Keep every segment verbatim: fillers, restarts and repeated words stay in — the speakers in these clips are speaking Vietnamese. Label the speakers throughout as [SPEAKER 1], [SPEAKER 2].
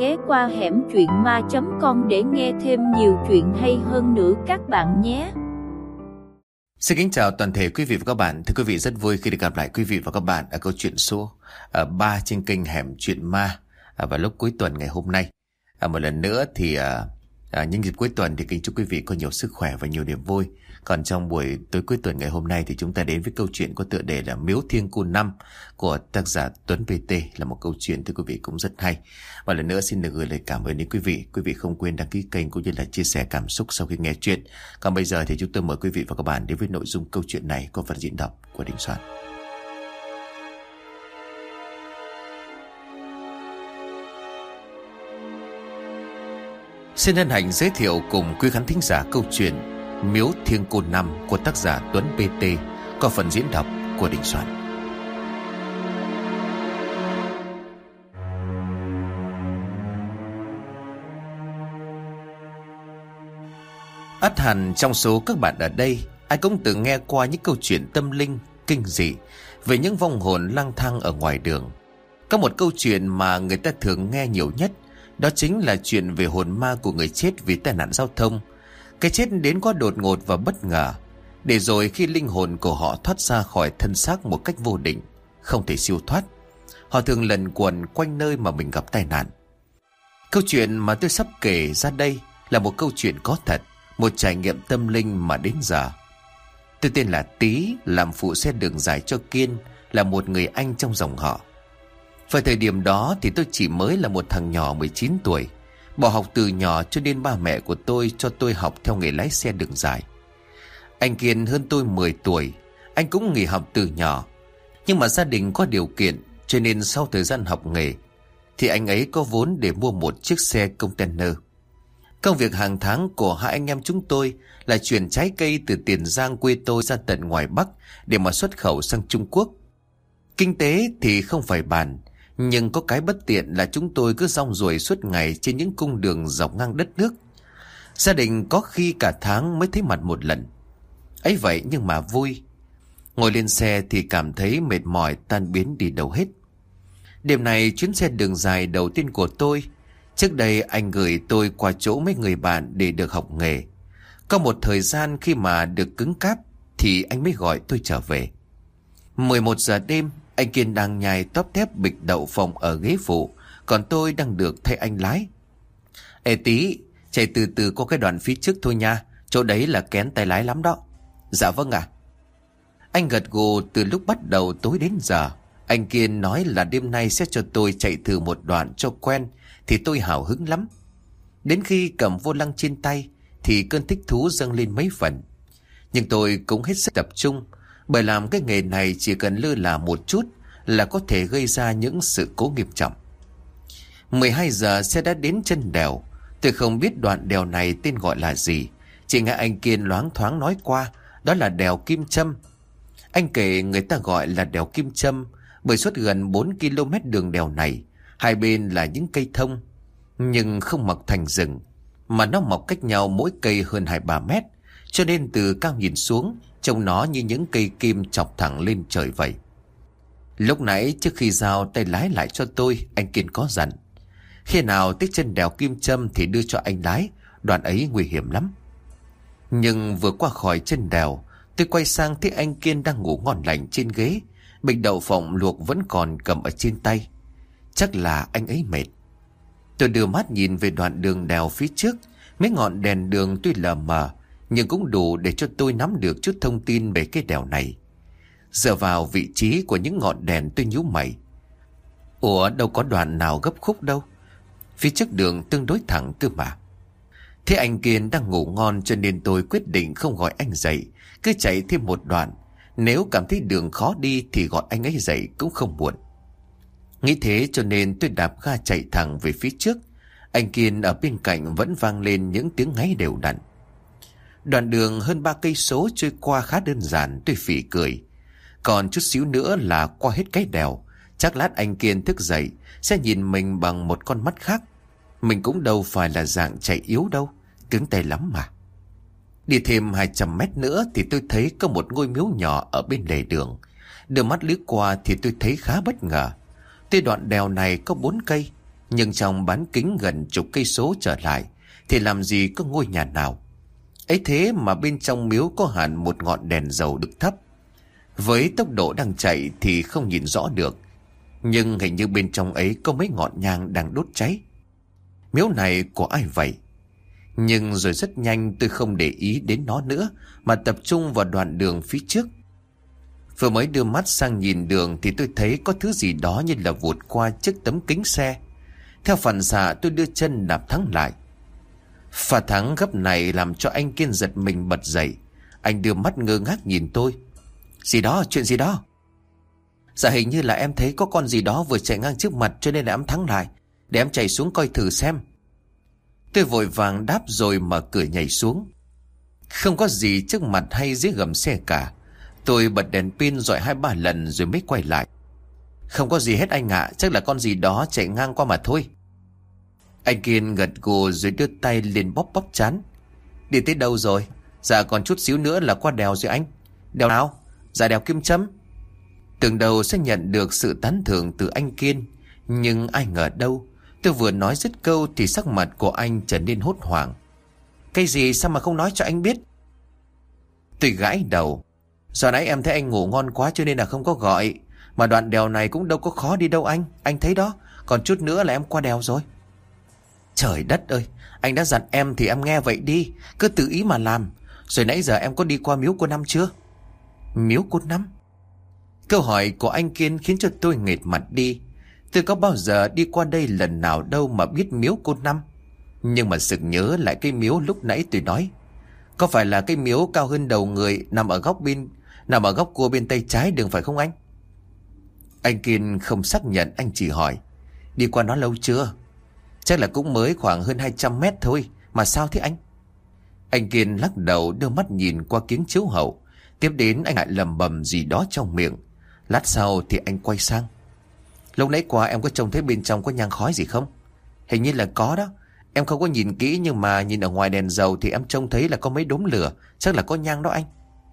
[SPEAKER 1] ghé qua hẻm truyện ma chấm com để nghe thêm nhiều chuyện hay hơn nữa các bạn nhé.
[SPEAKER 2] Xin kính chào toàn thể quý vị và các bạn. Thưa quý vị, rất vui khi được gặp lại quý vị và các bạn ở câu chuyện số ba trên kênh Hẻm Chuyện Ma vào lúc cuối tuần ngày hôm nay. À, một lần nữa thì à, à, nhân dịp cuối tuần thì kính chúc quý vị có nhiều sức khỏe và nhiều niềm vui. Còn trong buổi tối cuối tuần ngày hôm nay thì chúng ta đến với câu chuyện có tựa đề là Miếu Thiên Côn Năm của tác giả Tuấn pê tê, là một câu chuyện thưa quý vị cũng rất hay. Và lần nữa xin được gửi lời cảm ơn đến quý vị. Quý vị không quên đăng ký kênh cũng như là chia sẻ cảm xúc sau khi nghe chuyện. Còn bây giờ thì chúng tôi mời quý vị và các bạn đến với nội dung câu chuyện này có phần diễn đọc của Đình Soạn. Xin hân hạnh giới thiệu cùng quý khán thính giả câu chuyện Miếu Thiên Côn Năm của tác giả Tuấn pê tê có phần diễn đọc của Đình Soạn. Ắt hẳn trong số các bạn ở đây, ai cũng từng nghe qua những câu chuyện tâm linh, kinh dị về những vong hồn lang thang ở ngoài đường. Có một câu chuyện mà người ta thường nghe nhiều nhất, đó chính là chuyện về hồn ma của người chết vì tai nạn giao thông. Cái chết đến quá đột ngột và bất ngờ, để rồi khi linh hồn của họ thoát ra khỏi thân xác một cách vô định, không thể siêu thoát. Họ thường lẩn quẩn quanh nơi mà mình gặp tai nạn. Câu chuyện mà tôi sắp kể ra đây là một câu chuyện có thật, một trải nghiệm tâm linh mà đến giờ. Tôi tên là Tý, làm phụ xe đường dài cho Kiên, là một người anh trong dòng họ. Vào thời điểm đó thì tôi chỉ mới là một thằng nhỏ mười chín tuổi. Bỏ học từ nhỏ cho nên ba mẹ của tôi cho tôi học theo nghề lái xe đường dài. Anh Kiên hơn tôi mười tuổi. Anh cũng nghỉ học từ nhỏ. Nhưng mà gia đình có điều kiện, cho nên sau thời gian học nghề thì anh ấy có vốn để mua một chiếc xe container. Công việc hàng tháng của hai anh em chúng tôi là chuyển trái cây từ Tiền Giang quê tôi ra tận ngoài Bắc để mà xuất khẩu sang Trung Quốc. Kinh tế thì không phải bàn, nhưng có cái bất tiện là chúng tôi cứ rong ruổi suốt ngày trên những cung đường dọc ngang đất nước. Gia đình có khi cả tháng mới thấy mặt một lần. Ấy vậy nhưng mà vui. Ngồi lên xe thì cảm thấy mệt mỏi tan biến đi đâu hết. Đêm này chuyến xe đường dài đầu tiên của tôi. Trước đây anh gửi tôi qua chỗ mấy người bạn để được học nghề. Có một thời gian khi mà được cứng cáp thì anh mới gọi tôi trở về. mười một giờ đêm, anh Kiên đang nhai tóp tép bịch đậu phộng ở ghế phụ, còn tôi đang được thay anh lái. Ê Tí, chạy từ từ qua cái đoạn phía trước thôi nha, chỗ đấy là kén tay lái lắm đó. Dạ vâng ạ. Anh gật gù. Từ lúc bắt đầu tối đến giờ, anh Kiên nói là đêm nay sẽ cho tôi chạy thử một đoạn cho quen, thì tôi hào hứng lắm. Đến khi cầm vô lăng trên tay thì cơn thích thú dâng lên mấy phần. Nhưng tôi cũng hết sức tập trung, bởi làm cái nghề này chỉ cần lơ là một chút là có thể gây ra những sự cố nghiêm trọng. mười hai giờ xe đã đến chân đèo. Tôi không biết đoạn đèo này tên gọi là gì, chỉ nghe anh Kiên loáng thoáng nói qua đó là đèo Kim Châm. Anh kể người ta gọi là đèo Kim Châm bởi suốt gần bốn ki lô mét đường đèo này, hai bên là những cây thông, nhưng không mọc thành rừng, mà nó mọc cách nhau mỗi cây hơn hai ba mét, cho nên từ cao nhìn xuống trông nó như những cây kim chọc thẳng lên trời vậy. Lúc nãy trước khi giao tay lái lại cho tôi, anh Kiên có dặn khi nào tới chân đèo Kim Châm thì đưa cho anh lái, đoạn ấy nguy hiểm lắm. Nhưng vừa qua khỏi chân đèo, tôi quay sang thấy anh Kiên đang ngủ ngon lành trên ghế, bịch đậu phộng luộc vẫn còn cầm ở trên tay. Chắc là anh ấy mệt. Tôi đưa mắt nhìn về đoạn đường đèo phía trước. Mấy ngọn đèn đường tuy lờ mờ nhưng cũng đủ để cho tôi nắm được chút thông tin về cái đèo này. Dựa vào vị trí của những ngọn đèn tôi nhíu mày. Ủa, đâu có đoạn nào gấp khúc đâu, phía trước đường tương đối thẳng cơ mà. Thế anh Kiên đang ngủ ngon cho nên tôi quyết định không gọi anh dậy, cứ chạy thêm một đoạn. Nếu cảm thấy đường khó đi thì gọi anh ấy dậy cũng không muộn. Nghĩ thế cho nên tôi đạp ga chạy thẳng về phía trước. Anh Kiên ở bên cạnh vẫn vang lên những tiếng ngáy đều đặn. Đoạn đường hơn ba cây số trôi qua khá đơn giản, tôi phỉ cười. Còn chút xíu nữa là qua hết cái đèo. Chắc lát anh Kiên thức dậy sẽ nhìn mình bằng một con mắt khác. Mình cũng đâu phải là dạng chạy yếu đâu, cứng tay lắm mà. Đi thêm hai trăm mét nữa thì tôi thấy có một ngôi miếu nhỏ ở bên lề đường. Đưa mắt lướt qua thì tôi thấy khá bất ngờ. Tuy đoạn đèo này có bốn cây, Nhưng trong bán kính gần chục cây số trở lại thì làm gì có ngôi nhà nào. Ấy thế mà bên trong miếu có hẳn một ngọn đèn dầu được thắp. Với tốc độ đang chạy thì không nhìn rõ được, nhưng hình như bên trong ấy có mấy ngọn nhang đang đốt cháy. Miếu này của ai vậy? Nhưng rồi rất nhanh tôi không để ý đến nó nữa, mà tập trung vào đoạn đường phía trước. Vừa mới đưa mắt sang nhìn đường thì tôi thấy có thứ gì đó như là vụt qua trước tấm kính xe. Theo phản xạ tôi đưa chân đạp thắng lại. Pha thắng gấp này làm cho anh Kiên giật mình bật dậy. Anh đưa mắt ngơ ngác nhìn tôi. Gì đó, chuyện gì đó? Dạ hình như là em thấy có con gì đó vừa chạy ngang trước mặt, cho nên là em thắng lại, để em chạy xuống coi thử xem. Tôi vội vàng đáp rồi mở cửa nhảy xuống. Không có gì trước mặt hay dưới gầm xe cả. Tôi bật đèn pin dọi hai ba lần rồi mới quay lại. Không có gì hết anh ạ, à, chắc là con gì đó chạy ngang qua mà thôi. Anh Kiên gật gù rồi đưa tay lên bóp bóp trán. Đi tới đâu rồi? Dạ còn chút xíu nữa là qua đèo rồi anh. Đèo nào? Dạ đèo Kim Châm. Tưởng đầu sẽ nhận được sự tán thưởng từ anh Kiên, nhưng ai ngờ đâu. Tôi vừa nói dứt câu thì sắc mặt của anh trở nên hốt hoảng. Cái gì, sao mà không nói cho anh biết? Tôi gãi đầu. Giờ nãy em thấy anh ngủ ngon quá cho nên là không có gọi. Mà đoạn đèo này cũng đâu có khó đi đâu anh. Anh thấy đó, còn chút nữa là em qua đèo rồi. Trời đất ơi, anh đã dặn em thì em nghe vậy đi, cứ tự ý mà làm. Rồi nãy giờ em có đi qua miếu cô Năm chưa? Miếu cô Năm? Câu hỏi của anh Kiên khiến cho tôi nghệt mặt đi. Tôi có bao giờ đi qua đây lần nào đâu mà biết miếu cô Năm. Nhưng mà sực nhớ lại cái miếu lúc nãy tôi nói. Có phải là cái miếu cao hơn đầu người, nằm ở góc bên nằm ở góc cua bên tay trái đường phải không anh? Anh Kiên không xác nhận, anh chỉ hỏi. Đi qua nó lâu chưa? Chắc là cũng mới khoảng hơn hai trăm mét thôi. Mà sao thế anh? Anh Kiên lắc đầu đưa mắt nhìn qua kiếng chiếu hậu. Tiếp đến anh lại lầm bầm gì đó trong miệng. Lát sau thì anh quay sang. Lúc nãy qua em có trông thấy bên trong có nhang khói gì không? Hình như là có đó. Em không có nhìn kỹ nhưng mà nhìn ở ngoài đèn dầu thì em trông thấy là có mấy đốm lửa. Chắc là có nhang đó anh.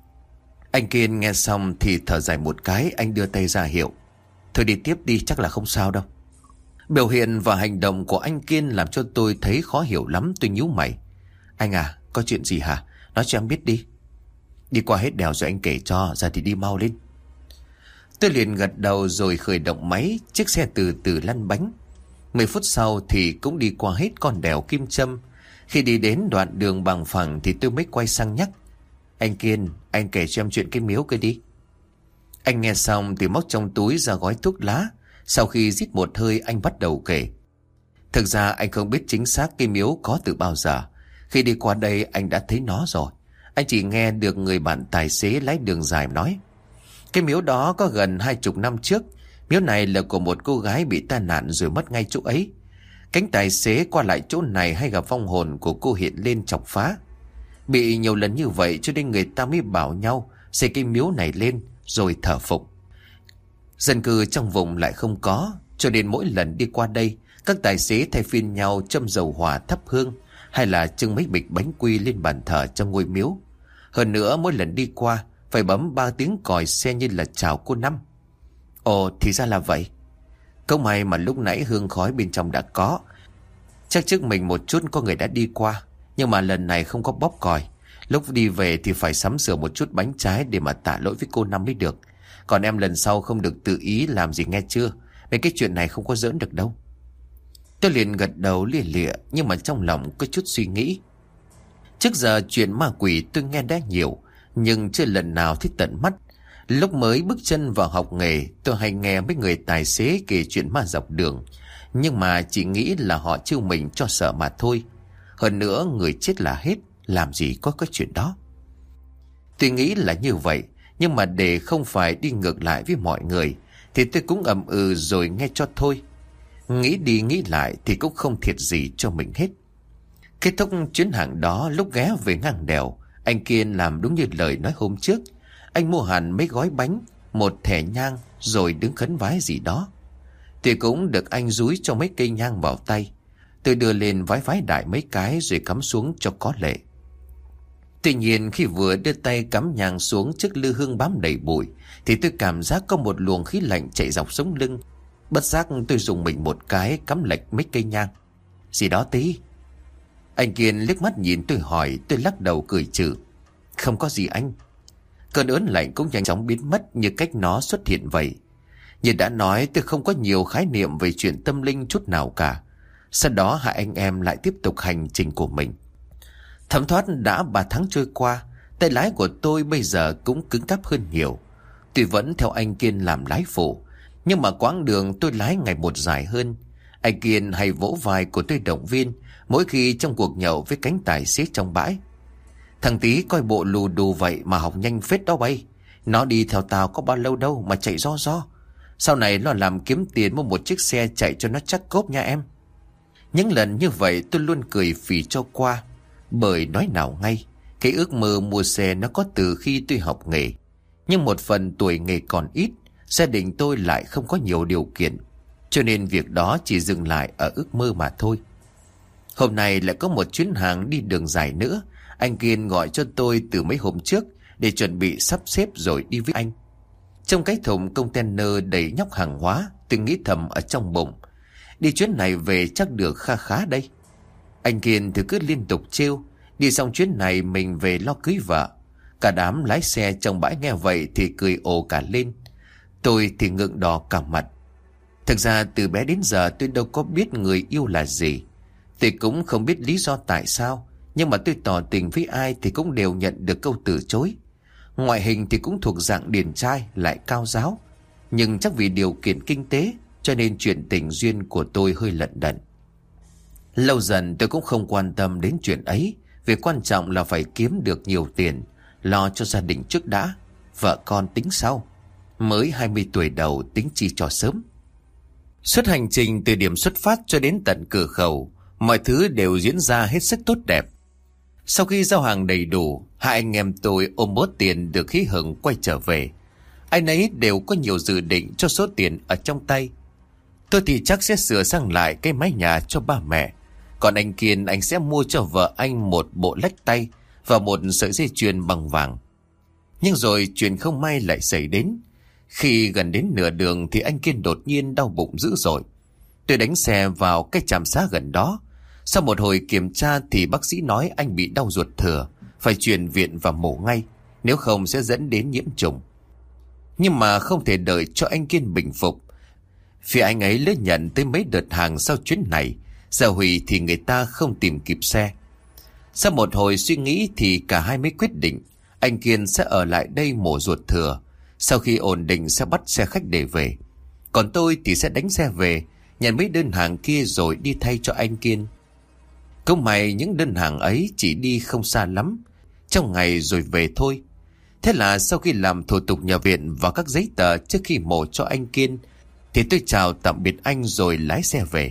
[SPEAKER 2] Anh Kiên nghe xong thì thở dài một cái, anh đưa tay ra hiệu. Thôi đi tiếp đi, chắc là không sao đâu. Biểu hiện và hành động của anh Kiên làm cho tôi thấy khó hiểu lắm. Tôi nhíu mày. Anh à, có chuyện gì hả? Nói cho em biết đi. Đi qua hết đèo rồi anh kể cho, ra thì đi mau lên. Tôi liền gật đầu rồi khởi động máy. Chiếc xe từ từ lăn bánh. Mười phút sau thì cũng đi qua hết con đèo Kim Châm. Khi đi đến đoạn đường bằng phẳng thì tôi mới quay sang nhắc. Anh Kiên, anh kể cho em chuyện cái miếu kia đi. Anh nghe xong thì móc trong túi ra gói thuốc lá. Sau khi rít một hơi anh bắt đầu kể. Thực ra anh không biết chính xác cái miếu có từ bao giờ. Khi đi qua đây anh đã thấy nó rồi. Anh chỉ nghe được người bạn tài xế lái đường dài nói. Cái miếu đó có gần hai chục năm trước. Miếu này là của một cô gái bị tai nạn rồi mất ngay chỗ ấy. Cánh tài xế qua lại chỗ này hay gặp vong hồn của cô hiện lên chọc phá. Bị nhiều lần như vậy cho nên người ta mới bảo nhau xây cái miếu này lên rồi thờ phụng. Dân cư trong vùng lại không có, cho nên mỗi lần đi qua đây, các tài xế thay phiên nhau châm dầu hỏa thắp hương hay là trưng mấy bịch bánh quy lên bàn thờ trong ngôi miếu. Hơn nữa mỗi lần đi qua phải bấm ba tiếng còi xe như là chào cô Năm. Ồ, thì ra là vậy. Câu may mà lúc nãy hương khói bên trong đã có. Chắc trước mình một chút có người đã đi qua, nhưng mà lần này không có bóp còi. Lúc đi về thì phải sắm sửa một chút bánh trái để mà tạ lỗi với cô Năm mới được. Còn em lần sau không được tự ý làm gì nghe chưa? Mấy cái chuyện này không có giỡn được đâu. Tôi liền gật đầu lia lịa, nhưng mà trong lòng có chút suy nghĩ. Trước giờ chuyện ma quỷ tôi nghe đã nhiều, nhưng chưa lần nào thấy tận mắt. Lúc mới bước chân vào học nghề, tôi hay nghe mấy người tài xế kể chuyện ma dọc đường, nhưng mà chỉ nghĩ là họ trêu mình cho sợ mà thôi. Hơn nữa người chết là hết, làm gì có cái chuyện đó. Tôi nghĩ là như vậy, nhưng mà để không phải đi ngược lại với mọi người thì tôi cũng ậm ừ rồi nghe cho thôi. Nghĩ đi nghĩ lại thì cũng không thiệt gì cho mình hết. Kết thúc chuyến hàng đó, lúc ghé về ngang đèo, anh Kiên làm đúng như lời nói hôm trước. Anh mua hẳn mấy gói bánh, một thẻ nhang rồi đứng khấn vái gì đó. Thì cũng được anh dúi cho mấy cây nhang vào tay. Tôi đưa lên vái vái đại mấy cái rồi cắm xuống cho có lệ. Tuy nhiên khi vừa đưa tay cắm nhang xuống trước lư hương bám đầy bụi thì tôi cảm giác có một luồng khí lạnh chạy dọc sống lưng. Bất giác tôi dùng mình một cái, cắm lệch mấy cây nhang. Gì đó Tí? Anh Kiên liếc mắt nhìn tôi hỏi. Tôi lắc đầu cười trừ. Không có gì anh. Cơn ớn lạnh cũng nhanh chóng biến mất như cách nó xuất hiện vậy. Như đã nói, tôi không có nhiều khái niệm về chuyện tâm linh chút nào cả. Sau đó hai anh em lại tiếp tục hành trình của mình. Thấm thoát đã ba tháng trôi qua, tay lái của tôi bây giờ cũng cứng cáp hơn nhiều. Tuy vẫn theo anh Kiên làm lái phụ, nhưng mà quãng đường tôi lái ngày một dài hơn. Anh Kiên hay vỗ vai của tôi động viên mỗi khi trong cuộc nhậu với cánh tài xế trong bãi. Thằng Tí coi bộ lù đù vậy mà học nhanh phết đó bay. Nó đi theo tao có bao lâu đâu mà chạy ro ro. Sau này nó làm kiếm tiền mua một chiếc xe chạy cho nó chắc cốp nha em. Những lần như vậy tôi luôn cười phì cho qua. Bởi nói nào ngay, cái ước mơ mua xe nó có từ khi tôi học nghề. Nhưng một phần tuổi nghề còn ít, gia đình tôi lại không có nhiều điều kiện, cho nên việc đó chỉ dừng lại ở ước mơ mà thôi. Hôm nay lại có một chuyến hàng đi đường dài nữa. Anh Kiên gọi cho tôi từ mấy hôm trước để chuẩn bị sắp xếp rồi đi với anh. Trong cái thùng container đầy nhóc hàng hóa, tôi nghĩ thầm ở trong bụng, đi chuyến này về chắc được kha khá đây. Anh Kiên thì cứ liên tục trêu, đi xong chuyến này mình về lo cưới vợ. Cả đám lái xe trong bãi nghe vậy thì cười ồ cả lên. Tôi thì ngượng đỏ cả mặt. Thực ra từ bé đến giờ tôi đâu có biết người yêu là gì. Tôi cũng không biết lý do tại sao, nhưng mà tôi tỏ tình với ai thì cũng đều nhận được câu từ chối. Ngoại hình thì cũng thuộc dạng điển trai lại cao ráo, nhưng chắc vì điều kiện kinh tế cho nên chuyện tình duyên của tôi hơi lận đận. Lâu dần tôi cũng không quan tâm đến chuyện ấy, vì quan trọng là phải kiếm được nhiều tiền, lo cho gia đình trước đã, vợ con tính sau. Mới hai mươi tuổi đầu tính chi cho sớm. Suốt hành trình từ điểm xuất phát cho đến tận cửa khẩu, mọi thứ đều diễn ra hết sức tốt đẹp. Sau khi giao hàng đầy đủ, hai anh em tôi ôm bớt tiền được hí hửng quay trở về. Ai nấy đều có nhiều dự định cho số tiền ở trong tay. Tôi thì chắc sẽ sửa sang lại cái mái nhà cho ba mẹ. Còn anh Kiên, anh sẽ mua cho vợ anh một bộ lách tay và một sợi dây chuyền bằng vàng. Nhưng rồi chuyện không may lại xảy đến. Khi gần đến nửa đường thì anh Kiên đột nhiên đau bụng dữ dội. Tôi đánh xe vào cái trạm xá gần đó. Sau một hồi kiểm tra thì bác sĩ nói anh bị đau ruột thừa, phải chuyển viện và mổ ngay, nếu không sẽ dẫn đến nhiễm trùng. Nhưng mà không thể đợi cho anh Kiên bình phục. Phía anh ấy lấy nhận tới mấy đợt hàng sau chuyến này, giờ hủy thì người ta không tìm kịp xe. Sau một hồi suy nghĩ thì cả hai mới quyết định anh Kiên sẽ ở lại đây mổ ruột thừa, sau khi ổn định sẽ bắt xe khách để về. Còn tôi thì sẽ đánh xe về, nhận mấy đơn hàng kia rồi đi thay cho anh Kiên. Cũng may những đơn hàng ấy chỉ đi không xa lắm, trong ngày rồi về thôi. Thế là sau khi làm thủ tục nhập viện và các giấy tờ trước khi mổ cho anh Kiên, thì tôi chào tạm biệt anh rồi lái xe về.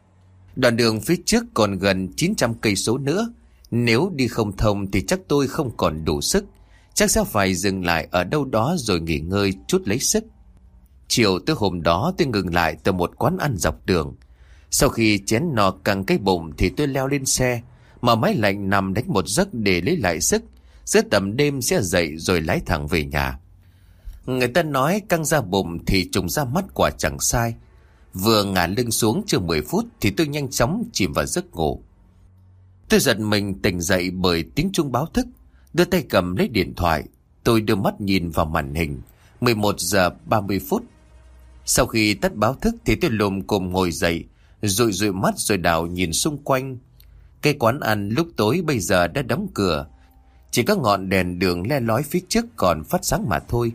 [SPEAKER 2] Đoạn đường phía trước còn gần chín trăm cây số nữa. Nếu đi không thông thì chắc tôi không còn đủ sức, chắc sẽ phải dừng lại ở đâu đó rồi nghỉ ngơi chút lấy sức. Chiều tới hôm đó tôi ngừng lại từ một quán ăn dọc đường. Sau khi chén no căng cái bụng thì tôi leo lên xe, mở máy lạnh nằm đánh một giấc để lấy lại sức. Giữa tầm đêm sẽ dậy rồi lái thẳng về nhà. Người ta nói căng ra bụng thì trùng ra mắt, quả chẳng sai. Vừa ngả lưng xuống chưa mười phút thì tôi nhanh chóng chìm vào giấc ngủ. Tôi giật mình tỉnh dậy bởi tiếng chuông báo thức. Đưa tay cầm lấy điện thoại, tôi đưa mắt nhìn vào màn hình. Mười một giờ ba mươi phút. Sau khi tắt báo thức thì tôi lồm cồm ngồi dậy, dụi dụi mắt rồi đảo nhìn xung quanh. Cái quán ăn lúc tối bây giờ đã đóng cửa, chỉ có ngọn đèn đường le lói phía trước còn phát sáng mà thôi.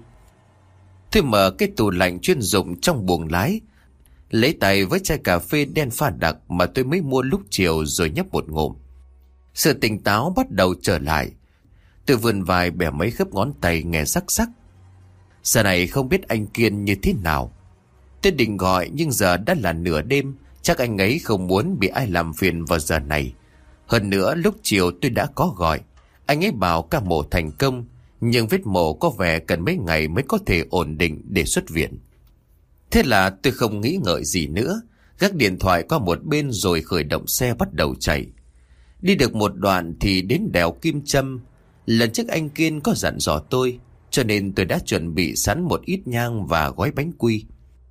[SPEAKER 2] Tôi mở cái tủ lạnh chuyên dụng trong buồng lái, lấy tay với chai cà phê đen pha đặc mà tôi mới mua lúc chiều rồi nhấp một ngụm. Sự tỉnh táo bắt đầu trở lại. Tôi vươn vai bẻ mấy khớp ngón tay nghe sắc sắc. Giờ này không biết anh Kiên như thế nào. Tôi định gọi nhưng giờ đã là nửa đêm, chắc anh ấy không muốn bị ai làm phiền vào giờ này. Hơn nữa lúc chiều tôi đã có gọi, anh ấy bảo ca mổ thành công, nhưng vết mổ có vẻ cần mấy ngày mới có thể ổn định để xuất viện. Thế là tôi không nghĩ ngợi gì nữa, gác điện thoại qua một bên rồi khởi động xe bắt đầu chạy. Đi được một đoạn thì đến đèo Kim Châm. Lần trước anh Kiên có dặn dò tôi, cho nên tôi đã chuẩn bị sẵn một ít nhang và gói bánh quy.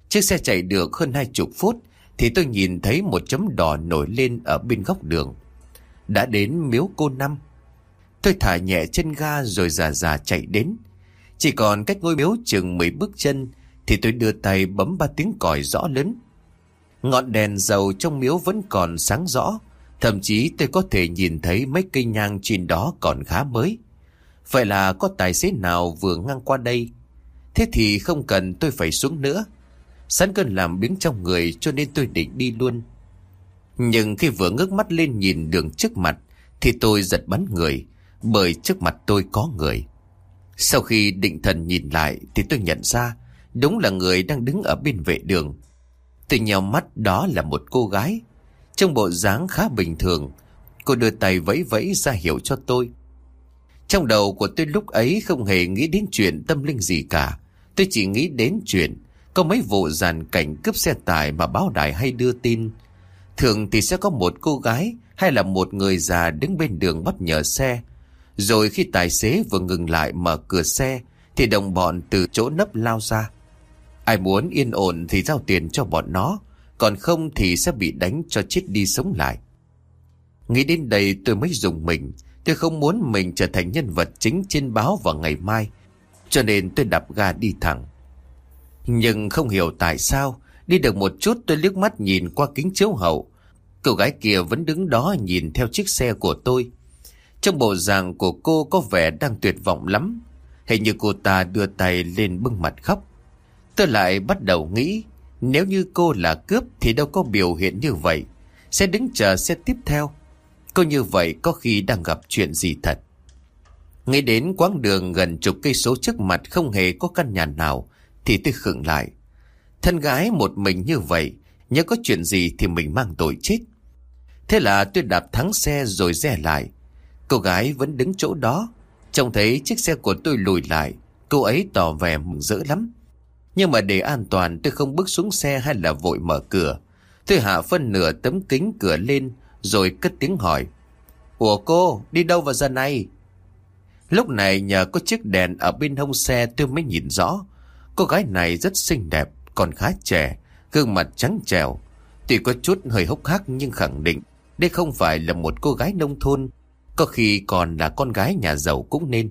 [SPEAKER 2] Chiếc xe chạy được hơn hai chục phút thì tôi nhìn thấy một chấm đỏ nổi lên ở bên góc đường. Đã đến miếu cô Năm. Tôi thả nhẹ chân ga rồi già già chạy đến. Chỉ còn cách ngôi miếu chừng mười bước chân thì tôi đưa tay bấm ba tiếng còi rõ lớn. Ngọn đèn dầu trong miếu vẫn còn sáng rõ, thậm chí tôi có thể nhìn thấy mấy cây nhang trên đó còn khá mới. Vậy là có tài xế nào vừa ngang qua đây. Thế thì không cần tôi phải xuống nữa. Sẵn cơn làm biếng trong người cho nên tôi định đi luôn. Nhưng khi vừa ngước mắt lên nhìn đường trước mặt thì tôi giật bắn người, bởi trước mặt tôi có người. Sau khi định thần nhìn lại thì tôi nhận ra đúng là người đang đứng ở bên vệ đường. Tôi nheo mắt, đó là một cô gái. Trong bộ dáng khá bình thường, cô đưa tay vẫy vẫy ra hiệu cho tôi. Trong đầu của tôi lúc ấy không hề nghĩ đến chuyện tâm linh gì cả. Tôi chỉ nghĩ đến chuyện có mấy vụ dàn cảnh cướp xe tải mà báo đài hay đưa tin. Thường thì sẽ có một cô gái hay là một người già đứng bên đường bắt nhờ xe. Rồi khi tài xế vừa ngừng lại mở cửa xe thì đồng bọn từ chỗ nấp lao ra. Ai muốn yên ổn thì giao tiền cho bọn nó, còn không thì sẽ bị đánh cho chết đi sống lại. Nghĩ đến đây tôi mới rùng mình. Tôi không muốn mình trở thành nhân vật chính trên báo vào ngày mai, cho nên tôi đạp ga đi thẳng. Nhưng không hiểu tại sao, đi được một chút tôi liếc mắt nhìn qua kính chiếu hậu. Cô gái kia vẫn đứng đó nhìn theo chiếc xe của tôi. Trong bộ dạng của cô có vẻ đang tuyệt vọng lắm. Hình như cô ta đưa tay lên bưng mặt khóc. Tôi lại bắt đầu nghĩ, nếu như cô là cướp thì đâu có biểu hiện như vậy, sẽ đứng chờ xe tiếp theo. Cô như vậy có khi đang gặp chuyện gì thật. Nghĩ đến quãng đường gần chục cây số trước mặt không hề có căn nhà nào thì tôi khựng lại. Thân gái một mình như vậy, nhớ có chuyện gì thì mình mang tội chết. Thế là tôi đạp thắng xe rồi rẽ lại. Cô gái vẫn đứng chỗ đó. Trông thấy chiếc xe của tôi lùi lại, cô ấy tỏ vẻ mừng rỡ lắm. Nhưng mà để an toàn tôi không bước xuống xe hay là vội mở cửa. Tôi hạ phân nửa tấm kính cửa lên rồi cất tiếng hỏi: "Ủa cô, đi đâu vào giờ này?" Lúc này nhờ có chiếc đèn ở bên hông xe tôi mới nhìn rõ. Cô gái này rất xinh đẹp, còn khá trẻ, gương mặt trắng trẻo. Tuy có chút hơi hốc hác nhưng khẳng định đây không phải là một cô gái nông thôn, có khi còn là con gái nhà giàu cũng nên.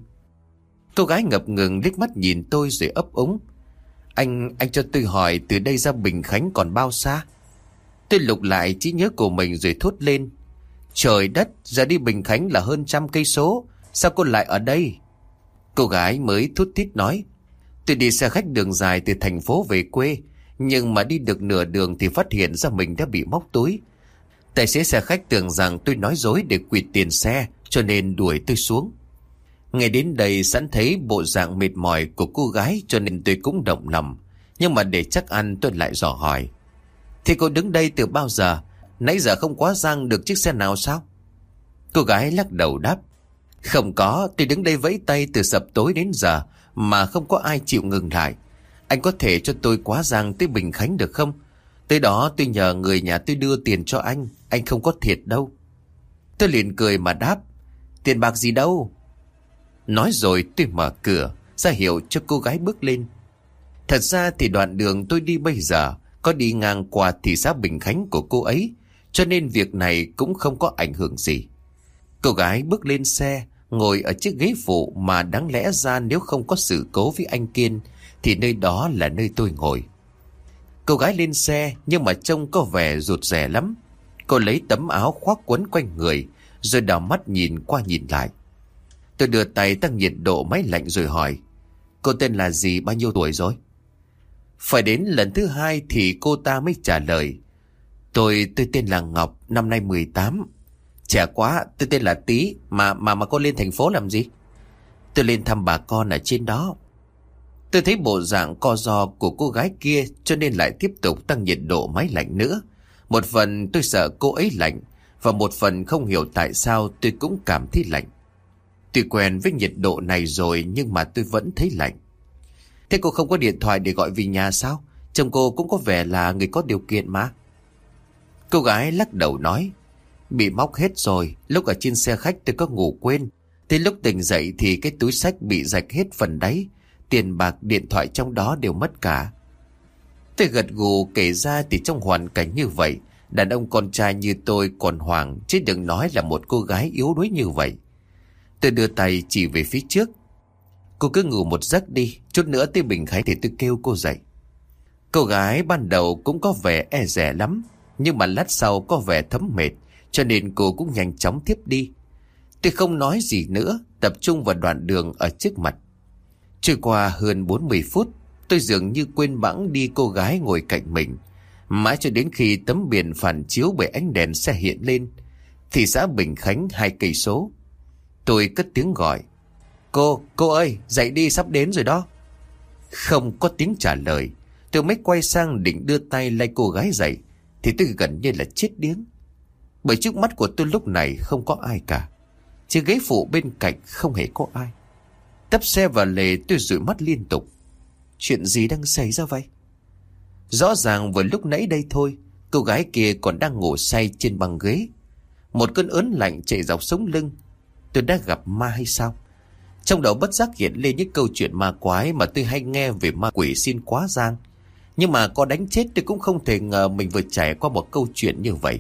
[SPEAKER 2] Cô gái ngập ngừng liếc mắt nhìn tôi rồi ấp úng: Anh, anh cho tôi hỏi từ đây ra Bình Khánh còn bao xa?" Tôi lục lại trí nhớ của mình rồi thốt lên: "Trời đất, giờ đi Bình Khánh là hơn trăm cây số, sao cô lại ở đây?" Cô gái mới thút thít nói: "Tôi đi xe khách đường dài từ thành phố về quê, nhưng mà đi được nửa đường thì phát hiện ra mình đã bị móc túi. Tài xế xe khách tưởng rằng tôi nói dối để quỵt tiền xe, cho nên đuổi tôi xuống." Nghe đến đây sẵn thấy bộ dạng mệt mỏi của cô gái cho nên tôi cũng động lòng. Nhưng mà để chắc ăn tôi lại dò hỏi: "Thì cô đứng đây từ bao giờ? Nãy giờ không quá giang được chiếc xe nào sao?" Cô gái lắc đầu đáp: "Không có, tôi đứng đây vẫy tay từ sập tối đến giờ mà không có ai chịu ngừng lại. Anh có thể cho tôi quá giang tới Bình Khánh được không? Tới đó tôi nhờ người nhà tôi đưa tiền cho anh, anh không có thiệt đâu." Tôi liền cười mà đáp: "Tiền bạc gì đâu." Nói rồi tôi mở cửa ra hiệu cho cô gái bước lên. Thật ra thì đoạn đường tôi đi bây giờ có đi ngang qua thị xã Bình Khánh của cô ấy, cho nên việc này cũng không có ảnh hưởng gì. Cô gái bước lên xe, ngồi ở chiếc ghế phụ mà đáng lẽ ra nếu không có sự cố với anh Kiên thì nơi đó là nơi tôi ngồi. Cô gái lên xe nhưng mà trông có vẻ rụt rè lắm. Cô lấy tấm áo khoác quấn quanh người rồi đảo mắt nhìn qua nhìn lại. Tôi đưa tay tăng nhiệt độ máy lạnh rồi hỏi: "Cô tên là gì, bao nhiêu tuổi rồi?" Phải đến lần thứ hai thì cô ta mới trả lời: Tôi tôi tên là Ngọc, năm nay mười tám. Trẻ quá, tôi tên là Tý. Mà mà mà cô lên thành phố làm gì?" "Tôi lên thăm bà con ở trên đó." Tôi thấy bộ dạng co ro của cô gái kia cho nên lại tiếp tục tăng nhiệt độ máy lạnh nữa. Một phần tôi sợ cô ấy lạnh, và một phần không hiểu tại sao tôi cũng cảm thấy lạnh. Tuy quen với nhiệt độ này rồi nhưng mà tôi vẫn thấy lạnh. "Thế cô không có điện thoại để gọi về nhà sao? Chồng cô cũng có vẻ là người có điều kiện mà." Cô gái lắc đầu nói: "Bị móc hết rồi, lúc ở trên xe khách tôi có ngủ quên. Tới lúc tỉnh dậy thì cái túi xách bị rạch hết phần đáy, tiền bạc điện thoại trong đó đều mất cả." Tôi gật gù kể ra thì trong hoàn cảnh như vậy, đàn ông con trai như tôi còn hoảng, chứ đừng nói là một cô gái yếu đuối như vậy. Tôi đưa tay chỉ về phía trước. Cô cứ ngủ một giấc đi, chút nữa tới Bình Khánh thì tôi kêu cô dậy. Cô gái ban đầu cũng có vẻ e dè lắm, nhưng mà lát sau có vẻ thấm mệt, cho nên cô cũng nhanh chóng thiếp đi. Tôi không nói gì nữa, tập trung vào đoạn đường ở trước mặt. Trôi qua hơn bốn mươi phút, tôi dường như quên bẵng đi cô gái ngồi cạnh mình. Mãi cho đến khi tấm biển phản chiếu bởi ánh đèn xe hiện lên, thị xã Bình Khánh hai cây số. Tôi cất tiếng gọi. Cô, cô ơi, dậy đi, sắp đến rồi đó. Không có tiếng trả lời. Tôi mới quay sang định đưa tay lay cô gái dậy, thì tôi gần như là chết điếng. Bởi trước mắt của tôi lúc này không có ai cả. Chiếc ghế phụ bên cạnh không hề có ai. Tấp xe vào lề, tôi dụi mắt liên tục. Chuyện gì đang xảy ra vậy? Rõ ràng vừa lúc nãy đây thôi, cô gái kia còn đang ngủ say trên băng ghế. Một cơn ớn lạnh chạy dọc sống lưng. Tôi đã gặp ma hay sao? Trong đầu bất giác hiện lên những câu chuyện ma quái mà tôi hay nghe về ma quỷ xin quá giang. Nhưng mà có đánh chết tôi cũng không thể ngờ mình vừa trải qua một câu chuyện như vậy.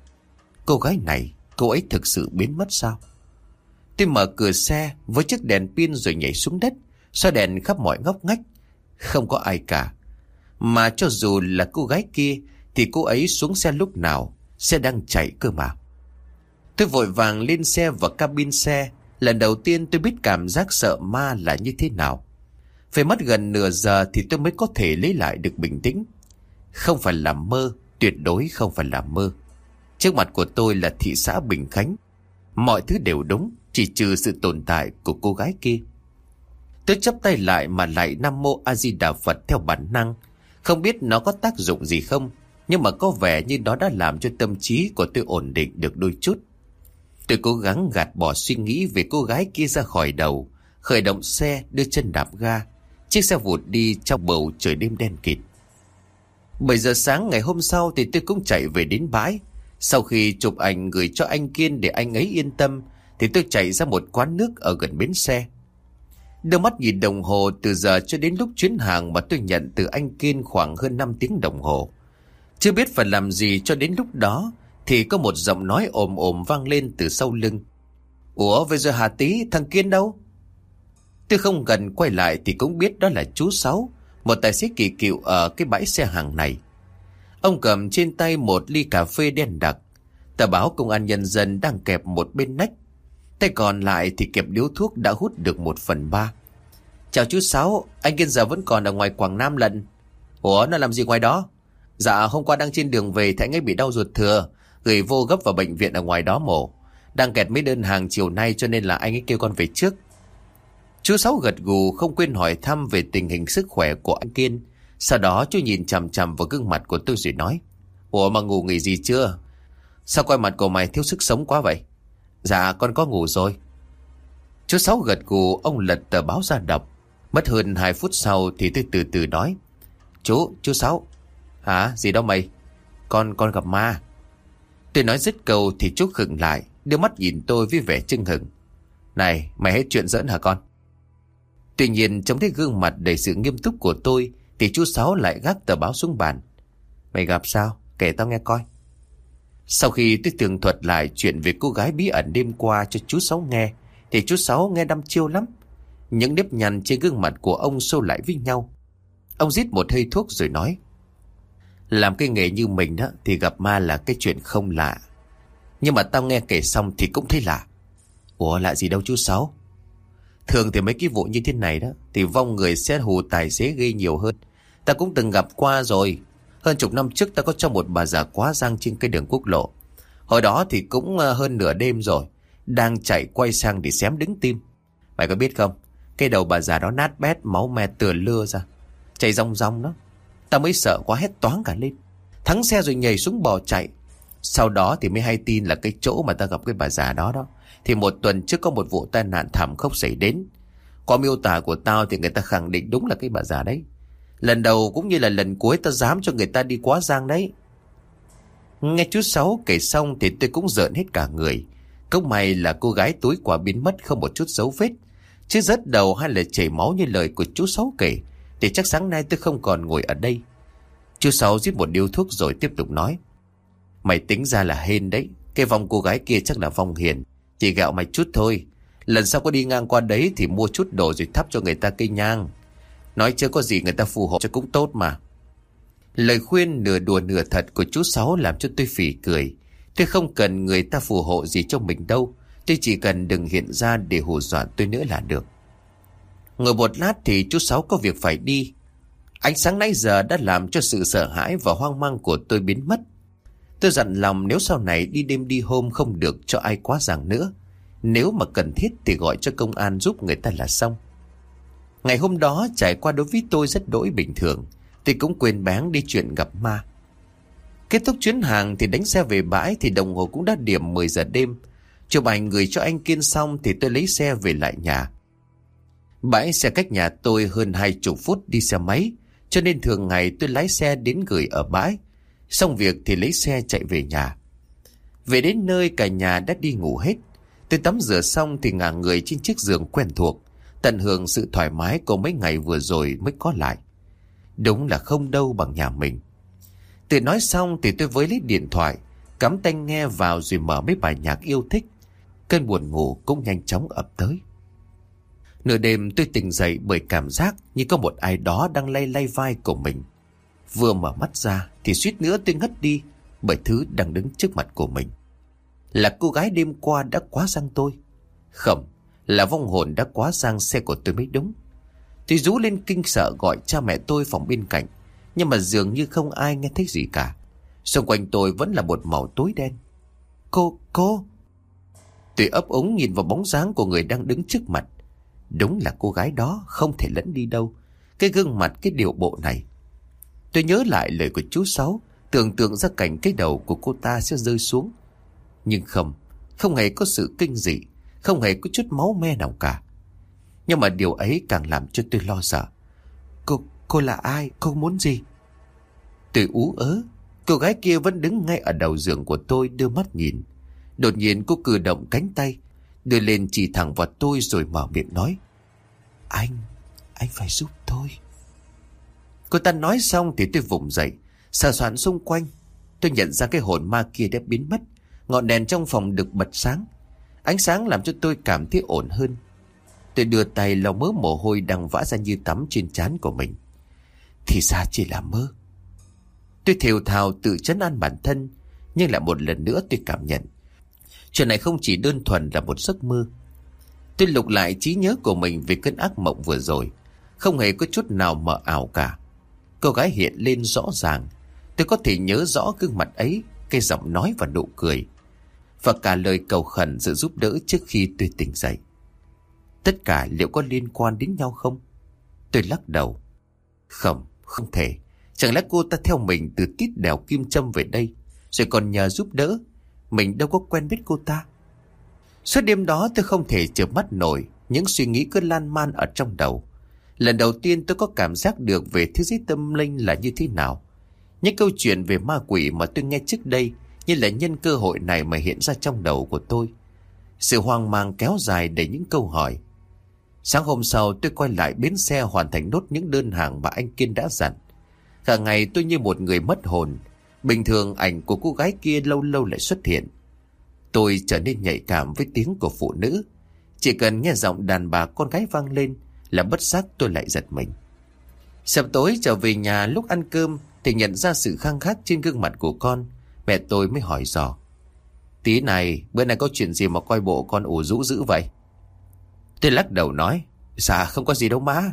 [SPEAKER 2] Cô gái này, cô ấy thực sự biến mất sao? Tôi mở cửa xe với chiếc đèn pin rồi nhảy xuống đất, soi đèn khắp mọi ngóc ngách. Không có ai cả. Mà cho dù là cô gái kia thì cô ấy xuống xe lúc nào? Xe đang chạy cơ mà. Tôi vội vàng lên xe vào cabin xe. Lần đầu tiên tôi biết cảm giác sợ ma là như thế nào. Phải mất gần nửa giờ thì tôi mới có thể lấy lại được bình tĩnh. Không phải là mơ, tuyệt đối không phải là mơ. Trước mặt của tôi là thị xã Bình Khánh. Mọi thứ đều đúng, chỉ trừ sự tồn tại của cô gái kia. Tôi chắp tay lại mà lại Nam Mô A Di Đà Phật theo bản năng. Không biết nó có tác dụng gì không, nhưng mà có vẻ như nó đã làm cho tâm trí của tôi ổn định được đôi chút. Tôi cố gắng gạt bỏ suy nghĩ về cô gái kia ra khỏi đầu, khởi động xe, đưa chân đạp ga. Chiếc xe vụt đi trong bầu trời đêm đen kịt. Bảy giờ sáng ngày hôm sau thì tôi cũng chạy về đến bãi. Sau khi chụp ảnh gửi cho anh Kiên để anh ấy yên tâm, thì tôi chạy ra một quán nước ở gần bến xe. Đưa mắt nhìn đồng hồ, từ giờ cho đến lúc chuyến hàng mà tôi nhận từ anh Kiên khoảng hơn năm tiếng đồng hồ. Chưa biết phải làm gì cho đến lúc đó thì có một giọng nói ồm ồm vang lên từ sau lưng. Ủa, bây giờ Hà Tí, thằng Kiên đâu? Tôi không gần quay lại thì cũng biết đó là chú Sáu, một tài xế kỳ cựu ở cái bãi xe hàng này. Ông cầm trên tay một ly cà phê đen đặc, tờ báo Công an Nhân dân đang kẹp một bên nách, tay còn lại thì kẹp điếu thuốc đã hút được một phần ba. Chào chú Sáu, anh Kiên giờ vẫn còn ở ngoài Quảng Nam lận. Ủa, nó làm gì ngoài đó? Dạ, hôm qua đang trên đường về thì anh ấy bị đau ruột thừa, gửi vô gấp vào bệnh viện ở ngoài đó mổ. Đang kẹt mấy đơn hàng chiều nay cho nên là anh ấy kêu con về trước. Chú Sáu gật gù không quên hỏi thăm về tình hình sức khỏe của anh Kiên. Sau đó chú nhìn chằm chằm vào gương mặt của tôi rồi nói. Ủa mà ngủ nghỉ gì chưa? Sao coi mặt của mày thiếu sức sống quá vậy? Dạ con có ngủ rồi. Chú Sáu gật gù, ông lật tờ báo ra đọc. Mất hơn hai phút sau thì tôi từ từ nói. Chú, chú Sáu. Hả? Gì đâu mày? Con, con gặp ma. Tôi nói dứt câu thì chú khựng lại, đưa mắt nhìn tôi với vẻ chưng hửng. Này, mày hết chuyện giỡn hả con? Tuy nhiên trong thấy gương mặt đầy sự nghiêm túc của tôi thì chú Sáu lại gác tờ báo xuống bàn. Mày gặp sao? Kể tao nghe coi. Sau khi tôi tường thuật lại chuyện về cô gái bí ẩn đêm qua cho chú Sáu nghe thì chú Sáu nghe đăm chiêu lắm. Những nếp nhăn trên gương mặt của ông xô lại với nhau. Ông rít một hơi thuốc rồi nói. Làm cái nghề như mình đó thì gặp ma là cái chuyện không lạ. Nhưng mà tao nghe kể xong thì cũng thấy lạ. Ủa lạ gì đâu chú Sáu? Thường thì mấy cái vụ như thế này đó thì vong người sẽ hù tài xế gây nhiều hơn. Ta cũng từng gặp qua rồi. Hơn chục năm trước ta có cho một bà già quá giang trên cái đường quốc lộ. Hồi đó thì cũng hơn nửa đêm rồi, đang chạy quay sang để xém đứng tim. Mày có biết không, cái đầu bà già đó nát bét, máu me tựa lưa ra, chảy rong rong đó. Ta mới sợ quá hét toáng cả lên, thắng xe rồi nhảy xuống bỏ chạy. Sau đó thì mới hay tin là cái chỗ mà ta gặp cái bà già đó đó thì một tuần trước có một vụ tai nạn thảm khốc xảy đến. Qua miêu tả của tao thì người ta khẳng định đúng là cái bà già đấy. Lần đầu cũng như là lần cuối ta dám cho người ta đi quá giang đấy. Nghe chú Sáu kể xong thì tôi cũng rợn hết cả người. Không may là cô gái tối qua biến mất không một chút dấu vết. Chứ rớt đầu hay là chảy máu như lời của chú Sáu kể thì chắc sáng nay tôi không còn ngồi ở đây. Chú Sáu rít một điếu thuốc rồi tiếp tục nói. Mày tính ra là hên đấy. Cái vong cô gái kia chắc là vong hiền, chỉ gạo mày chút thôi. Lần sau có đi ngang qua đấy thì mua chút đồ rồi thắp cho người ta cây nhang. Nói chứ có gì người ta phù hộ cho cũng tốt mà. Lời khuyên nửa đùa nửa thật của chú Sáu làm cho tôi phì cười. Tôi không cần người ta phù hộ gì cho mình đâu. Tôi chỉ cần đừng hiện ra để hù dọa tôi nữa là được. Ngồi một lát thì chú Sáu có việc phải đi. Ánh sáng nãy giờ đã làm cho sự sợ hãi và hoang mang của tôi biến mất. Tôi dặn lòng nếu sau này đi đêm đi hôm không được cho ai quá ràng nữa. Nếu mà cần thiết thì gọi cho công an giúp người ta là xong. Ngày hôm đó trải qua đối với tôi rất đỗi bình thường. Tôi cũng quên bén đi chuyện gặp ma. Kết thúc chuyến hàng thì đánh xe về bãi thì đồng hồ cũng đã điểm mười giờ đêm. Chụp ảnh gửi cho anh Kiên xong thì tôi lấy xe về lại nhà. Bãi xe cách nhà tôi hơn hai chục phút đi xe máy, cho nên thường ngày tôi lái xe đến gửi ở bãi. Xong việc thì lấy xe chạy về nhà. Về đến nơi cả nhà đã đi ngủ hết. Tôi tắm rửa xong thì ngả người trên chiếc giường quen thuộc, tận hưởng sự thoải mái của mấy ngày vừa rồi mới có lại. Đúng là không đâu bằng nhà mình. Tôi nói xong thì tôi với lấy điện thoại, cắm tai nghe vào rồi mở mấy bài nhạc yêu thích. Cơn buồn ngủ cũng nhanh chóng ập tới. Nửa đêm tôi tỉnh dậy bởi cảm giác như có một ai đó đang lay lay vai của mình. Vừa mở mắt ra thì suýt nữa tôi ngất đi bởi thứ đang đứng trước mặt của mình. Là cô gái đêm qua đã quá giang tôi. Không, là vong hồn đã quá giang xe của tôi mới đúng. Tôi rú lên kinh sợ gọi cha mẹ tôi phòng bên cạnh, nhưng mà dường như không ai nghe thấy gì cả. Xung quanh tôi vẫn là một màu tối đen. Cô, cô. Tôi ấp úng nhìn vào bóng dáng của người đang đứng trước mặt. Đúng là cô gái đó, không thể lẫn đi đâu. Cái gương mặt, cái điệu bộ này. Tôi nhớ lại lời của chú Sáu, tưởng tượng ra cảnh cái đầu của cô ta sẽ rơi xuống. Nhưng không, không hề có sự kinh dị, không hề có chút máu me nào cả. Nhưng mà điều ấy càng làm cho tôi lo sợ. Cô, cô là ai? Cô muốn gì? Tôi ú ớ. Cô gái kia vẫn đứng ngay ở đầu giường của tôi đưa mắt nhìn. Đột nhiên cô cử động cánh tay, đưa lên chỉ thẳng vào tôi rồi mở miệng nói. Anh, anh phải giúp tôi. Cô ta nói xong thì tôi vùng dậy, sờ soạn xung quanh. Tôi nhận ra cái hồn ma kia đã biến mất. Ngọn đèn trong phòng được bật sáng. Ánh sáng làm cho tôi cảm thấy ổn hơn. Tôi đưa tay lau mớ mồ hôi đang vã ra như tắm trên trán của mình. Thì ra chỉ là mơ. Tôi thều thào tự trấn an bản thân, nhưng lại một lần nữa tôi cảm nhận chuyện này không chỉ đơn thuần là một giấc mơ. Tôi lục lại trí nhớ của mình về cơn ác mộng vừa rồi. Không hề có chút nào mờ ảo cả. Cô gái hiện lên rõ ràng. Tôi có thể nhớ rõ gương mặt ấy, cái giọng nói và nụ cười, và cả lời cầu khẩn sự giúp đỡ trước khi tôi tỉnh dậy. Tất cả liệu có liên quan đến nhau không? Tôi lắc đầu. Không, không thể. Chẳng lẽ cô ta theo mình từ tít đèo Kim Châm về đây, rồi còn nhờ giúp đỡ? Mình đâu có quen biết cô ta. Suốt đêm đó tôi không thể chợp mắt nổi. Những suy nghĩ cứ lan man ở trong đầu. Lần đầu tiên tôi có cảm giác được về thế giới tâm linh là như thế nào. Những câu chuyện về ma quỷ mà tôi nghe trước đây như là nhân cơ hội này mà hiện ra trong đầu của tôi. Sự hoang mang kéo dài đầy những câu hỏi. Sáng hôm sau tôi quay lại bến xe hoàn thành nốt những đơn hàng mà anh Kiên đã dặn. Cả ngày tôi như một người mất hồn. Bình thường ảnh của cô gái kia lâu lâu lại xuất hiện. Tôi trở nên nhạy cảm với tiếng của phụ nữ. Chỉ cần nghe giọng đàn bà con gái vang lên là bất giác tôi lại giật mình. Sập tối trở về nhà lúc ăn cơm thì nhận ra sự khăng khát trên gương mặt của con. Mẹ tôi mới hỏi dò. Tí này, bữa nay có chuyện gì mà coi bộ con ủ rũ dữ vậy? Tôi lắc đầu nói. Dạ không có gì đâu má.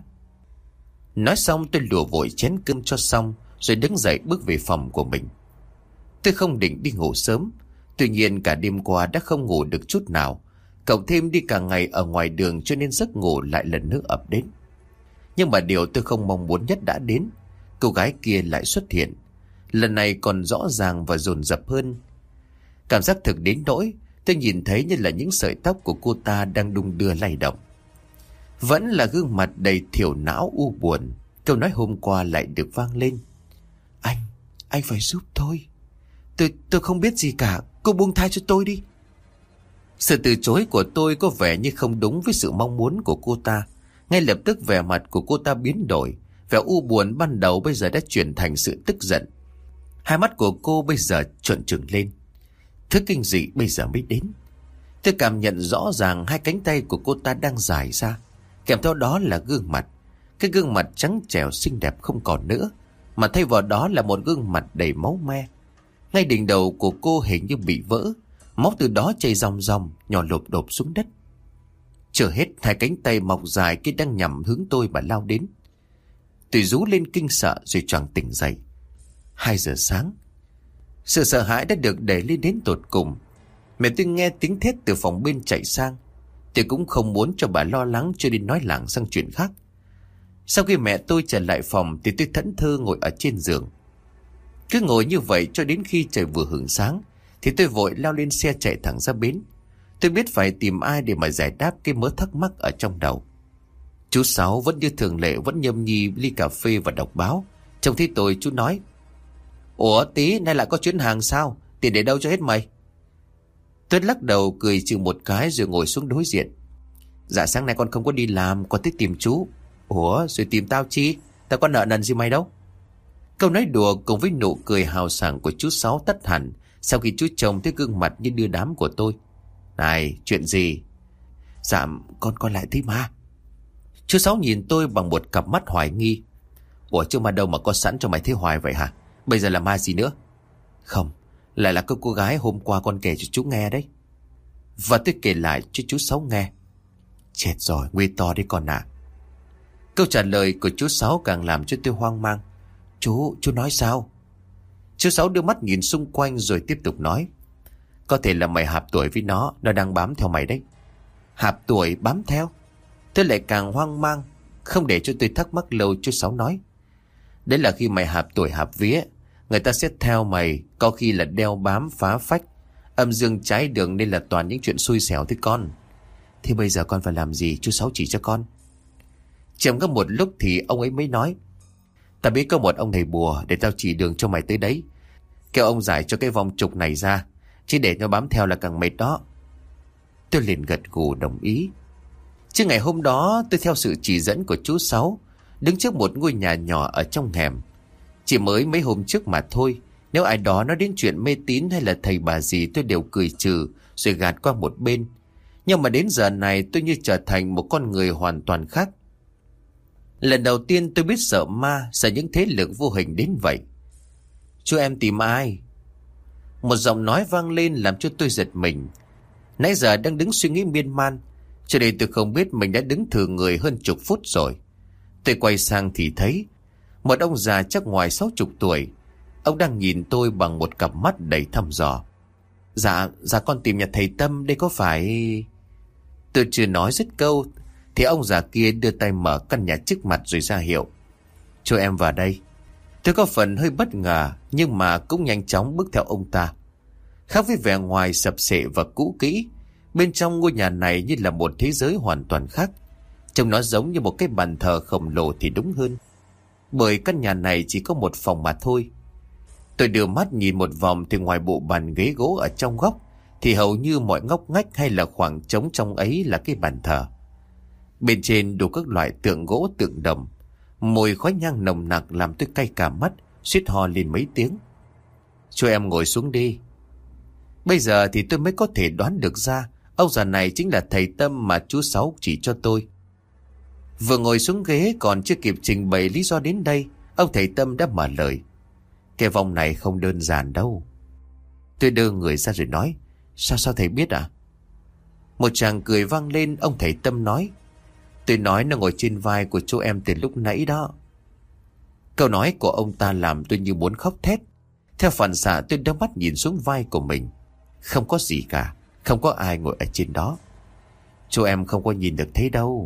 [SPEAKER 2] Nói xong tôi lùa vội chén cơm cho xong, rồi đứng dậy bước về phòng của mình. Tôi không định đi ngủ sớm. Tuy nhiên cả đêm qua đã không ngủ được chút nào. Cộng thêm đi cả ngày ở ngoài đường cho nên giấc ngủ lại lần nữa ập đến. Nhưng mà điều tôi không mong muốn nhất đã đến. Cô gái kia lại xuất hiện. Lần này còn rõ ràng và dồn dập hơn. Cảm giác thực đến nỗi tôi nhìn thấy như là những sợi tóc của cô ta đang đung đưa lay động. Vẫn là gương mặt đầy thiểu não u buồn. Câu nói hôm qua lại được vang lên. Anh, anh phải giúp tôi. Tôi, tôi không biết gì cả. Cô buông tha cho tôi đi. Sự từ chối của tôi có vẻ như không đúng với sự mong muốn của cô ta. Ngay lập tức vẻ mặt của cô ta biến đổi. Vẻ u buồn ban đầu bây giờ đã chuyển thành sự tức giận. Hai mắt của cô bây giờ trợn trừng lên. Thứ kinh dị bây giờ mới đến. Tôi cảm nhận rõ ràng hai cánh tay của cô ta đang dài ra, kèm theo đó là gương mặt. Cái gương mặt trắng trẻo xinh đẹp không còn nữa, mà thay vào đó là một gương mặt đầy máu me. Ngay đỉnh đầu của cô hình như bị vỡ, máu từ đó chảy ròng ròng, nhỏ lộp đột xuống đất. Chưa hết, hai cánh tay mọc dài kia đang nhằm hướng tôi mà lao đến. Tôi rú lên kinh sợ rồi choàng tỉnh dậy. Hai giờ sáng. Sự sợ hãi đã được đẩy lên đến tột cùng. Mẹ tôi nghe tiếng thét từ phòng bên chạy sang. Tôi cũng không muốn cho bà lo lắng cho nên nói lảng sang chuyện khác. Sau khi mẹ tôi trở lại phòng thì tôi thẫn thơ ngồi ở trên giường. Cứ ngồi như vậy cho đến khi trời vừa hửng sáng thì tôi vội lao lên xe chạy thẳng ra bến. Tôi biết phải tìm ai để mà giải đáp cái mớ thắc mắc ở trong đầu. Chú Sáu vẫn như thường lệ vẫn nhâm nhi ly cà phê và đọc báo. Trông thấy tôi chú nói: Ủa tí, nay lại có chuyến hàng sao? Tiền để đâu cho hết mày? Tôi lắc đầu cười trừ một cái rồi ngồi xuống đối diện. Dạ sáng nay con không có đi làm, con thích tìm chú. Ủa rồi tìm tao chi? Tao có nợ nần gì mày đâu. Câu nói đùa cùng với nụ cười hào sảng của chú Sáu tắt hẳn sau khi chú trông thấy gương mặt như đưa đám của tôi. Này, chuyện gì? Dạ con con lại thấy ma. Chú Sáu nhìn tôi bằng một cặp mắt hoài nghi. Ủa chứ mà đâu mà có sẵn cho mày thấy hoài vậy hả? Bây giờ là ma gì nữa? Không, lại là cái cô gái hôm qua con kể cho chú nghe đấy. Và tôi kể lại cho chú Sáu nghe. Chết rồi, nguy to đấy con ạ. À. Câu trả lời của chú Sáu càng làm cho tôi hoang mang. Chú, chú nói sao? Chú Sáu đưa mắt nhìn xung quanh rồi tiếp tục nói. Có thể là mày hạp tuổi với nó, nó đang bám theo mày đấy. Hạp tuổi bám theo? Tôi lại càng hoang mang. Không để cho tôi thắc mắc lâu, chú Sáu nói. Đấy là khi mày hạp tuổi hạp vía, người ta sẽ theo mày, có khi là đeo bám phá phách. Âm dương trái đường nên là toàn những chuyện xui xẻo thế con. Thì bây giờ con phải làm gì, chú Sáu chỉ cho con. Chậm có một lúc thì ông ấy mới nói. Ta biết có một ông thầy bùa, để tao chỉ đường cho mày tới đấy. Kêu ông giải cho cái vòng trục này ra, chứ để nó bám theo là càng mệt đó. Tôi liền gật gù đồng ý. Chứ ngày hôm đó tôi theo sự chỉ dẫn của chú Sáu, đứng trước một ngôi nhà nhỏ ở trong hẻm. Chỉ mới mấy hôm trước mà thôi, nếu ai đó nói đến chuyện mê tín hay là thầy bà gì tôi đều cười trừ rồi gạt qua một bên. Nhưng mà đến giờ này tôi như trở thành một con người hoàn toàn khác. Lần đầu tiên tôi biết sợ ma, sợ những thế lực vô hình đến vậy. Chú em tìm ai? Một giọng nói vang lên làm cho tôi giật mình. Nãy giờ đang đứng suy nghĩ miên man, cho nên tôi không biết mình đã đứng thử người hơn chục phút rồi. Tôi quay sang thì thấy một ông già chắc ngoài sáu chục tuổi. Ông đang nhìn tôi bằng một cặp mắt đầy thăm dò. Dạ, dạ con tìm nhà thầy Tâm, đây có phải... Tôi chưa nói dứt câu thì ông già kia đưa tay mở căn nhà trước mặt rồi ra hiệu. Cho em vào đây. Tôi có phần hơi bất ngờ nhưng mà cũng nhanh chóng bước theo ông ta. Khác với vẻ ngoài sập sệ và cũ kỹ, bên trong ngôi nhà này như là một thế giới hoàn toàn khác. Trông nó giống như một cái bàn thờ khổng lồ thì đúng hơn, bởi căn nhà này chỉ có một phòng mà thôi. Tôi đưa mắt nhìn một vòng thì ngoài bộ bàn ghế gỗ ở trong góc thì hầu như mọi ngóc ngách hay là khoảng trống trong ấy là cái bàn thờ. Bên trên đủ các loại tượng gỗ tượng đồng. Mùi khói nhang nồng nặc làm tôi cay cả mắt, suýt ho lên mấy tiếng. Cho em ngồi xuống đi. Bây giờ thì tôi mới có thể đoán được ra ông già này chính là thầy Tâm mà chú Sáu chỉ cho tôi. Vừa ngồi xuống ghế còn chưa kịp trình bày lý do đến đây, ông thầy Tâm đã mở lời. Cái vòng này không đơn giản đâu. Tôi đưa người ra rồi nói. Sao sao thầy biết à? Một tràng cười vang lên. Ông thầy Tâm nói. Tôi nói nó ngồi trên vai của chú em từ lúc nãy đó. Câu nói của ông ta làm tôi như muốn khóc thét. Theo phản xạ tôi đưa mắt nhìn xuống vai của mình. Không có gì cả, không có ai ngồi ở trên đó. Chú em không có nhìn được thế đâu.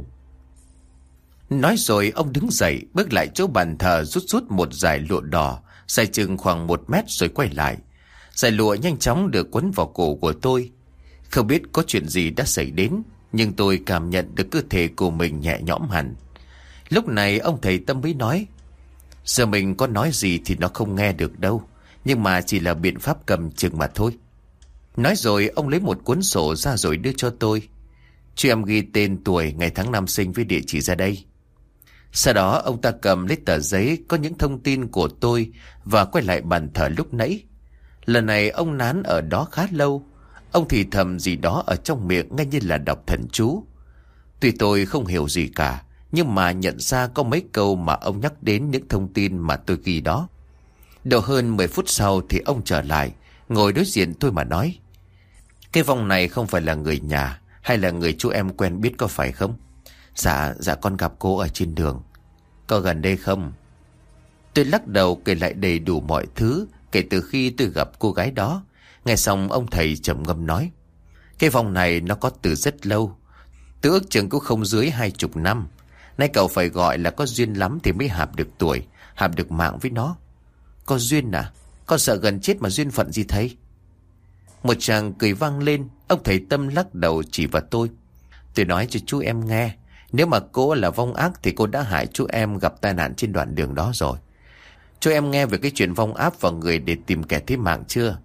[SPEAKER 2] Nói rồi ông đứng dậy, bước lại chỗ bàn thờ, rút rút một dải lụa đỏ dài chừng khoảng một mét rồi quay lại. Dải lụa nhanh chóng được quấn vào cổ của tôi. Không biết có chuyện gì đã xảy đến, nhưng tôi cảm nhận được cơ thể của mình nhẹ nhõm hẳn. Lúc này ông thầy Tâm mới nói. Giờ mình có nói gì thì nó không nghe được đâu, nhưng mà chỉ là biện pháp cầm chừng mà thôi. Nói rồi ông lấy một cuốn sổ ra rồi đưa cho tôi. Cho em ghi tên, tuổi, ngày tháng năm sinh với địa chỉ ra đây. Sau đó ông ta cầm lấy tờ giấy có những thông tin của tôi và quay lại bàn thờ lúc nãy. Lần này ông nán ở đó khá lâu. Ông thì thầm gì đó ở trong miệng ngay như là đọc thần chú. Tuy tôi không hiểu gì cả, nhưng mà nhận ra có mấy câu mà ông nhắc đến những thông tin mà tôi ghi đó. Độ hơn mười phút sau thì ông trở lại, ngồi đối diện tôi mà nói: "Cái vong này không phải là người nhà hay là người chú em quen biết có phải không?" Dạ, dạ con gặp cô ở trên đường. "Có gần đây không?" Tôi lắc đầu kể lại đầy đủ mọi thứ kể từ khi tôi gặp cô gái đó. Nghe xong ông thầy trầm ngâm nói: "Cái vong này nó có từ rất lâu. Tôi ước chừng cũng không dưới hai chục năm. Nay cậu phải gọi là có duyên lắm thì mới hạp được tuổi, hạp được mạng với nó." "Có duyên à? Con sợ gần chết mà duyên phận gì thầy?" Một chàng cười vang lên. Ông thầy Tâm lắc đầu chỉ vào tôi: "Tôi nói cho chú em nghe, nếu mà cô là vong ác thì cô đã hại chú em gặp tai nạn trên đoạn đường đó rồi. Chú em nghe về cái chuyện vong áp vào người để tìm kẻ thế mạng chưa?"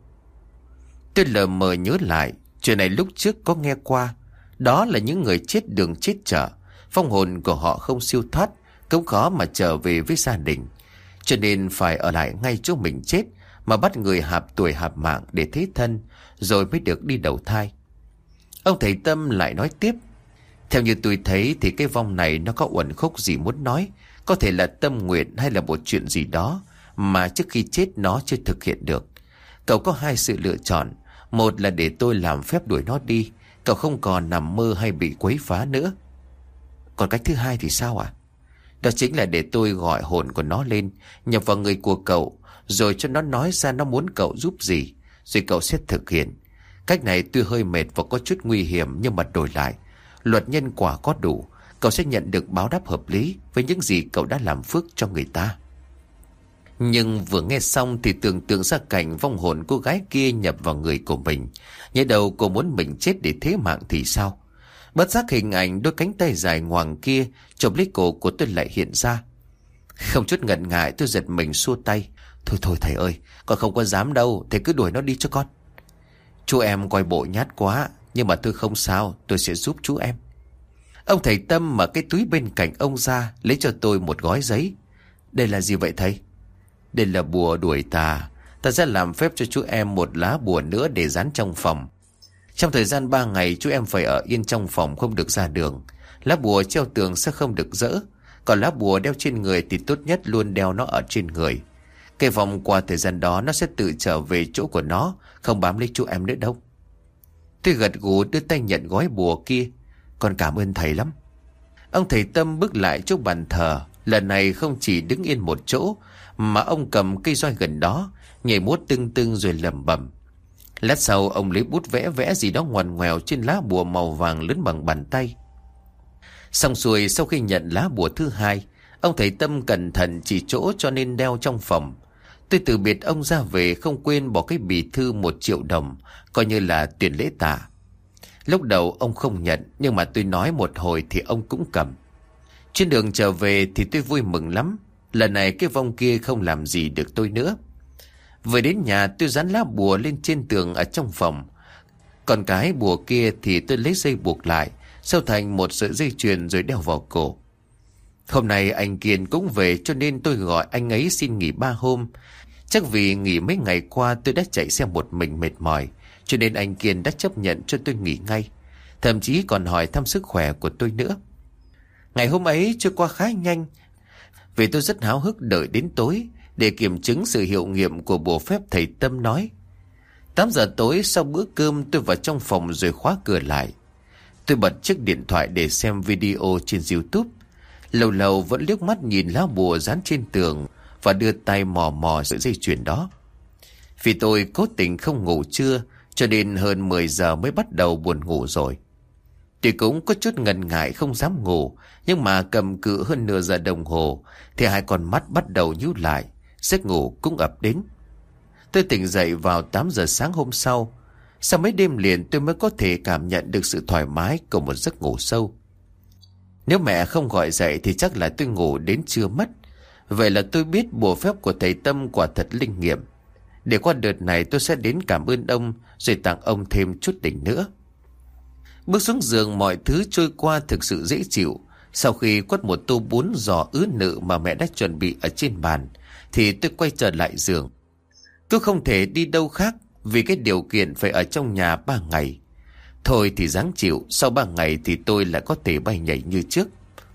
[SPEAKER 2] Tôi lờ mờ nhớ lại, chuyện này lúc trước có nghe qua. Đó là những người chết đường chết chợ, vong hồn của họ không siêu thoát, cũng khó mà trở về với gia đình, cho nên phải ở lại ngay chỗ mình chết mà bắt người hạp tuổi hạp mạng để thế thân, rồi mới được đi đầu thai. Ông thầy Tâm lại nói tiếp: "Theo như tôi thấy thì cái vong này nó có uẩn khúc gì muốn nói, có thể là tâm nguyện hay là một chuyện gì đó mà trước khi chết nó chưa thực hiện được. Cậu có hai sự lựa chọn. Một là để tôi làm phép đuổi nó đi, cậu không còn nằm mơ hay bị quấy phá nữa. Còn cách thứ hai thì sao ạ?" "Đó chính là để tôi gọi hồn của nó lên, nhập vào người của cậu, rồi cho nó nói ra nó muốn cậu giúp gì, rồi cậu sẽ thực hiện. Cách này tuy hơi mệt và có chút nguy hiểm, nhưng mà đổi lại luật nhân quả có đủ, cậu sẽ nhận được báo đáp hợp lý với những gì cậu đã làm phước cho người ta." Nhưng vừa nghe xong thì tưởng tượng ra cảnh vong hồn cô gái kia nhập vào người của mình. Nhớ đầu cô muốn mình chết để thế mạng thì sao? Bất giác hình ảnh đôi cánh tay dài ngoằng kia chộp lấy cổ của tôi lại hiện ra. Không chút ngần ngại tôi giật mình xua tay: "Thôi thôi thầy ơi, con không có dám đâu, thầy cứ đuổi nó đi cho con." "Chú em coi bộ nhát quá, nhưng mà tôi không sao, tôi sẽ giúp chú em." Ông thầy Tâm mở cái túi bên cạnh ông ra, lấy cho tôi một gói giấy. "Đây là gì vậy thầy?" "Đây là bùa đuổi tà. Ta sẽ làm phép cho chú em một lá bùa nữa để dán trong phòng. Trong thời gian ba ngày chú em phải ở yên trong phòng, không được ra đường. Lá bùa treo tường sẽ không được dỡ, còn lá bùa đeo trên người thì tốt nhất luôn đeo nó ở trên người. Cái vòng qua thời gian đó nó sẽ tự trở về chỗ của nó, không bám lấy chú em nữa đâu." Tôi gật gù đưa tay nhận gói bùa kia. "Con cảm ơn thầy lắm." Ông thầy Tâm bước lại chỗ bàn thờ. Lần này không chỉ đứng yên một chỗ, mà ông cầm cây roi gần đó, nhảy múa tưng tưng rồi lẩm bẩm. Lát sau ông lấy bút vẽ vẽ gì đó ngoằn ngoèo trên lá bùa màu vàng lớn bằng bàn tay. Xong xuôi, sau khi nhận lá bùa thứ hai, ông thầy Tâm cẩn thận chỉ chỗ cho nên đeo trong phòng. Tôi từ biệt ông ra về không quên bỏ cái bì thư một triệu đồng, coi như là tiền lễ tạ. Lúc đầu ông không nhận, nhưng mà tôi nói một hồi thì ông cũng cầm. Trên đường trở về thì tôi vui mừng lắm. Lần này cái vong kia không làm gì được tôi nữa. Về đến nhà tôi dán lá bùa lên trên tường ở trong phòng. Còn cái bùa kia thì tôi lấy dây buộc lại, sâu thành một sợi dây chuyền rồi đeo vào cổ. Hôm nay anh Kiên cũng về, cho nên tôi gọi anh ấy xin nghỉ ba hôm. Chắc vì nghỉ mấy ngày qua tôi đã chạy xe một mình mệt mỏi, cho nên anh Kiên đã chấp nhận cho tôi nghỉ ngay, thậm chí còn hỏi thăm sức khỏe của tôi nữa. Ngày hôm ấy trôi qua khá nhanh, vì tôi rất háo hức đợi đến tối để kiểm chứng sự hiệu nghiệm của bùa phép thầy Tâm nói. Tám giờ tối sau bữa cơm tôi vào trong phòng rồi khóa cửa lại. Tôi bật chiếc điện thoại để xem video trên YouTube. Lâu lâu vẫn liếc mắt nhìn lá bùa dán trên tường và đưa tay mò mò sợi dây chuyền đó. Vì tôi cố tình không ngủ trưa, cho nên hơn mười giờ mới bắt đầu buồn ngủ rồi. Tuy cũng có chút ngần ngại không dám ngủ, nhưng mà cầm cự hơn nửa giờ đồng hồ thì hai con mắt bắt đầu nhíu lại, giấc ngủ cũng ập đến. Tôi tỉnh dậy vào tám giờ sáng hôm sau. Sau mấy đêm liền tôi mới có thể cảm nhận được sự thoải mái của một giấc ngủ sâu. Nếu mẹ không gọi dậy thì chắc là tôi ngủ đến trưa mất. Vậy là tôi biết bùa phép của thầy Tâm quả thật linh nghiệm. Để qua đợt này tôi sẽ đến cảm ơn ông, rồi tặng ông thêm chút đỉnh nữa. Bước xuống giường mọi thứ trôi qua thực sự dễ chịu. Sau khi quất một tô bún giò ứ nự mà mẹ đã chuẩn bị ở trên bàn, thì tôi quay trở lại giường. Tôi không thể đi đâu khác vì cái điều kiện phải ở trong nhà ba ngày. Thôi thì ráng chịu, sau ba ngày thì tôi lại có thể bay nhảy như trước.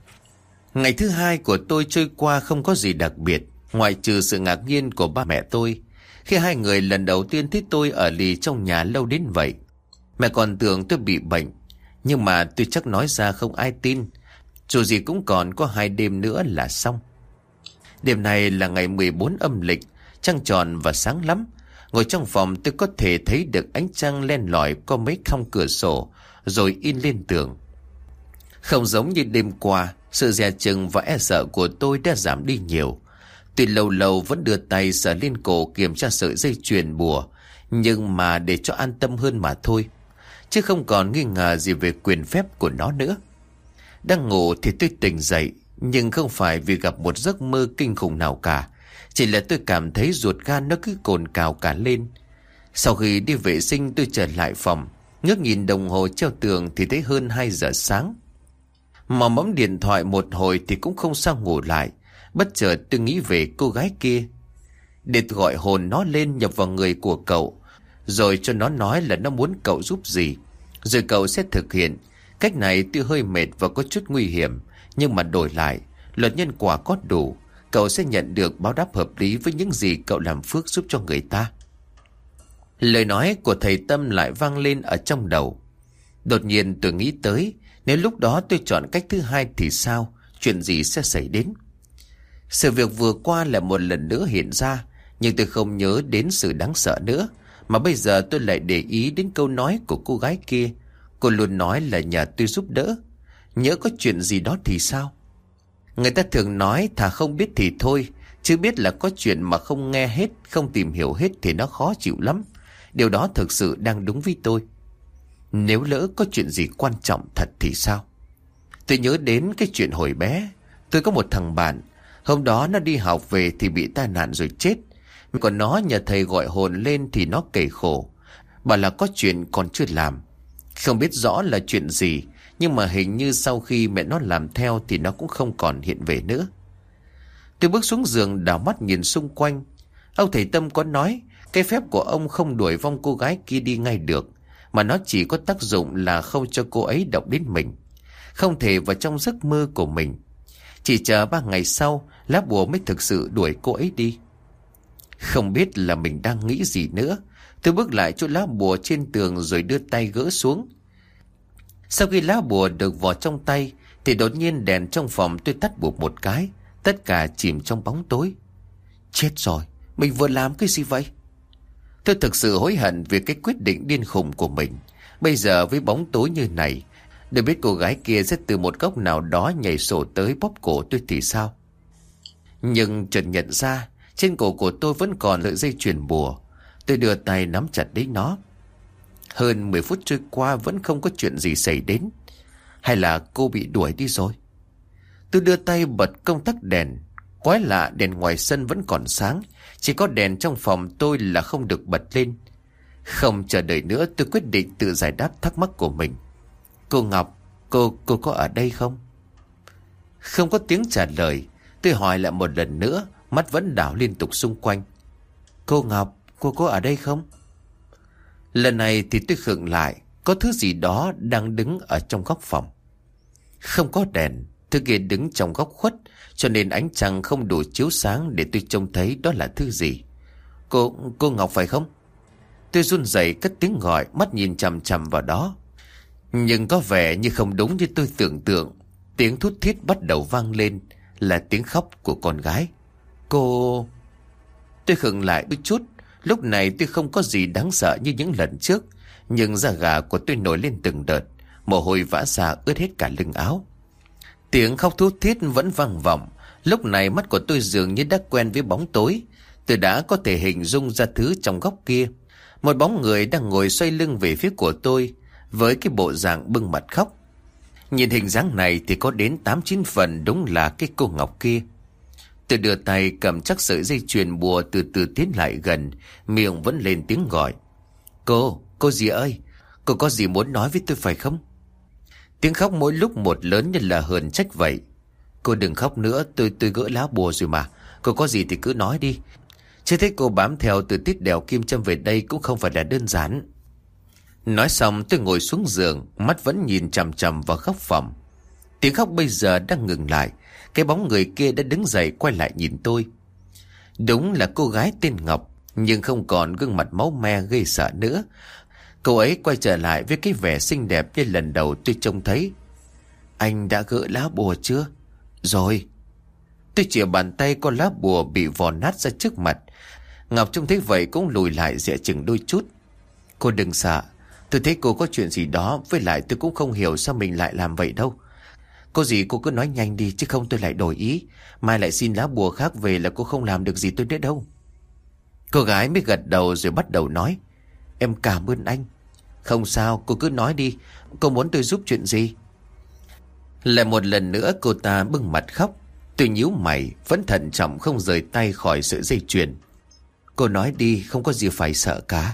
[SPEAKER 2] Ngày thứ hai của tôi trôi qua không có gì đặc biệt, ngoại trừ sự ngạc nhiên của ba mẹ tôi khi hai người lần đầu tiên thấy tôi ở lì trong nhà lâu đến vậy. Mẹ còn tưởng tôi bị bệnh, nhưng mà tôi chắc nói ra không ai tin. Dù gì cũng còn có hai đêm nữa là xong. Đêm này là ngày mười bốn âm lịch, trăng tròn và sáng lắm. Ngồi trong phòng tôi có thể thấy được ánh trăng len lỏi qua mấy khung cửa sổ rồi in lên tường. Không giống như đêm qua, sự dè chừng và e sợ của tôi đã giảm đi nhiều. Tuy lâu lâu vẫn đưa tay sờ lên cổ kiểm tra sợi dây chuyền bùa, nhưng mà để cho an tâm hơn mà thôi, chứ không còn nghi ngờ gì về quyền phép của nó nữa. Đang ngủ thì tôi tỉnh dậy, nhưng không phải vì gặp một giấc mơ kinh khủng nào cả. Chỉ là tôi cảm thấy ruột gan nó cứ cồn cào cả lên. Sau khi đi vệ sinh tôi trở lại phòng, ngước nhìn đồng hồ treo tường thì thấy hơn hai giờ sáng. Mà bấm điện thoại một hồi thì cũng không sao ngủ lại. Bất chợt tôi nghĩ về cô gái kia, để gọi hồn nó lên nhập vào người của cậu, rồi cho nó nói là nó muốn cậu giúp gì, rồi cậu sẽ thực hiện. Cách này tuy hơi mệt và có chút nguy hiểm, nhưng mà đổi lại luật nhân quả có đủ, cậu sẽ nhận được báo đáp hợp lý với những gì cậu làm phước giúp cho người ta. Lời nói của thầy Tâm lại vang lên ở trong đầu. Đột nhiên tôi nghĩ tới, nếu lúc đó tôi chọn cách thứ hai thì sao, chuyện gì sẽ xảy đến. Sự việc vừa qua lại một lần nữa hiện ra, nhưng tôi không nhớ đến sự đáng sợ nữa, mà bây giờ tôi lại để ý đến câu nói của cô gái kia. Cô luôn nói là nhờ tôi giúp đỡ, nhớ có chuyện gì đó thì sao. Người ta thường nói thà không biết thì thôi, chứ biết là có chuyện mà không nghe hết, không tìm hiểu hết thì nó khó chịu lắm. Điều đó thực sự đang đúng với tôi. Nếu lỡ có chuyện gì quan trọng thật thì sao? Tôi nhớ đến cái chuyện hồi bé. Tôi có một thằng bạn, hôm đó nó đi học về thì bị tai nạn rồi chết. Còn nó nhờ thầy gọi hồn lên thì nó kể khổ, bảo là có chuyện còn chưa làm. Không biết rõ là chuyện gì, nhưng mà hình như sau khi mẹ nó làm theo thì nó cũng không còn hiện về nữa. Tôi bước xuống giường đảo mắt nhìn xung quanh. Ông thầy Tâm có nói cái phép của ông không đuổi vong cô gái kia đi ngay được, mà nó chỉ có tác dụng là không cho cô ấy động đến mình, không thể vào trong giấc mơ của mình. Chỉ chờ ba ngày sau, lá bùa mới thực sự đuổi cô ấy đi. Không biết là mình đang nghĩ gì nữa, tôi bước lại chỗ lá bùa trên tường rồi đưa tay gỡ xuống. Sau khi lá bùa được vào trong tay thì đột nhiên đèn trong phòng tôi tắt bụp một cái, tất cả chìm trong bóng tối. Chết rồi, mình vừa làm cái gì vậy? Tôi thực sự hối hận vì cái quyết định điên khùng của mình. Bây giờ với bóng tối như này, để biết cô gái kia sẽ từ một góc nào đó nhảy sổ tới bóp cổ tôi thì sao? Nhưng chợt nhận ra trên cổ của tôi vẫn còn sợi dây chuyền bùa. Tôi đưa tay nắm chặt lấy nó. Hơn mười phút trôi qua vẫn không có chuyện gì xảy đến. Hay là cô bị đuổi đi rồi? Tôi đưa tay bật công tắc đèn. Quái lạ, đèn ngoài sân vẫn còn sáng, chỉ có đèn trong phòng tôi là không được bật lên. Không chờ đợi nữa, tôi quyết định tự giải đáp thắc mắc của mình. Cô Ngọc, cô, cô có ở đây không? Không có tiếng trả lời. Tôi hỏi lại một lần nữa, mắt vẫn đảo liên tục xung quanh. Cô Ngọc, cô có ở đây không? Lần này thì tôi khựng lại, có thứ gì đó đang đứng ở trong góc phòng. Không có đèn, thứ kia đứng trong góc khuất, cho nên ánh trăng không đủ chiếu sáng để tôi trông thấy đó là thứ gì. Cô, cô Ngọc phải không? Tôi run rẩy cất tiếng gọi, mắt nhìn chằm chằm vào đó. Nhưng có vẻ như không đúng như tôi tưởng tượng. Tiếng thút thít bắt đầu vang lên, là tiếng khóc của con gái. Cô... Tôi khựng lại đôi chút. Lúc này tôi không có gì đáng sợ như những lần trước, nhưng da gà của tôi nổi lên từng đợt, mồ hôi vã ra ướt hết cả lưng áo. Tiếng khóc thút thít vẫn vang vọng. Lúc này mắt của tôi dường như đã quen với bóng tối. Tôi đã có thể hình dung ra thứ trong góc kia. Một bóng người đang ngồi xoay lưng về phía của tôi, với cái bộ dạng bưng mặt khóc. Nhìn hình dáng này thì có đến tám chín phần đúng là cái cô Ngọc kia. Tôi đưa tay cầm chắc sợi dây chuyền bùa, từ từ tiến lại gần, miệng vẫn lên tiếng gọi. Cô, cô gì ơi, cô có gì muốn nói với tôi phải không? Tiếng khóc mỗi lúc một lớn như là hờn trách vậy. Cô đừng khóc nữa, tôi tôi gỡ lá bùa rồi mà. Cô có gì thì cứ nói đi. Chứ thấy cô bám theo từ tít đèo kim châm về đây cũng không phải là đơn giản. Nói xong tôi ngồi xuống giường, mắt vẫn nhìn chằm chằm vào góc phòng. Tiếng khóc bây giờ đang ngừng lại. Cái bóng người kia đã đứng dậy quay lại nhìn tôi. Đúng là cô gái tên Ngọc, nhưng không còn gương mặt máu me gây sợ nữa. Cô ấy quay trở lại với cái vẻ xinh đẹp như lần đầu tôi trông thấy. Anh đã gỡ lá bùa chưa? Rồi. Tôi chìa bàn tay con lá bùa bị vò nát ra trước mặt. Ngọc trông thấy vậy cũng lùi lại dè chừng đôi chút. Cô đừng sợ. Tôi thấy cô có chuyện gì đó. Với lại tôi cũng không hiểu sao mình lại làm vậy đâu. Có gì cô cứ nói nhanh đi, chứ không tôi lại đổi ý. Mai lại xin lá bùa khác về là cô không làm được gì tôi nữa đâu. Cô gái mới gật đầu rồi bắt đầu nói. Em cảm ơn anh. Không sao, cô cứ nói đi. Cô muốn tôi giúp chuyện gì? Lại một lần nữa cô ta bưng mặt khóc. Tôi nhíu mày, vẫn thận trọng không rời tay khỏi sợi dây chuyền. Cô nói đi, không có gì phải sợ cả.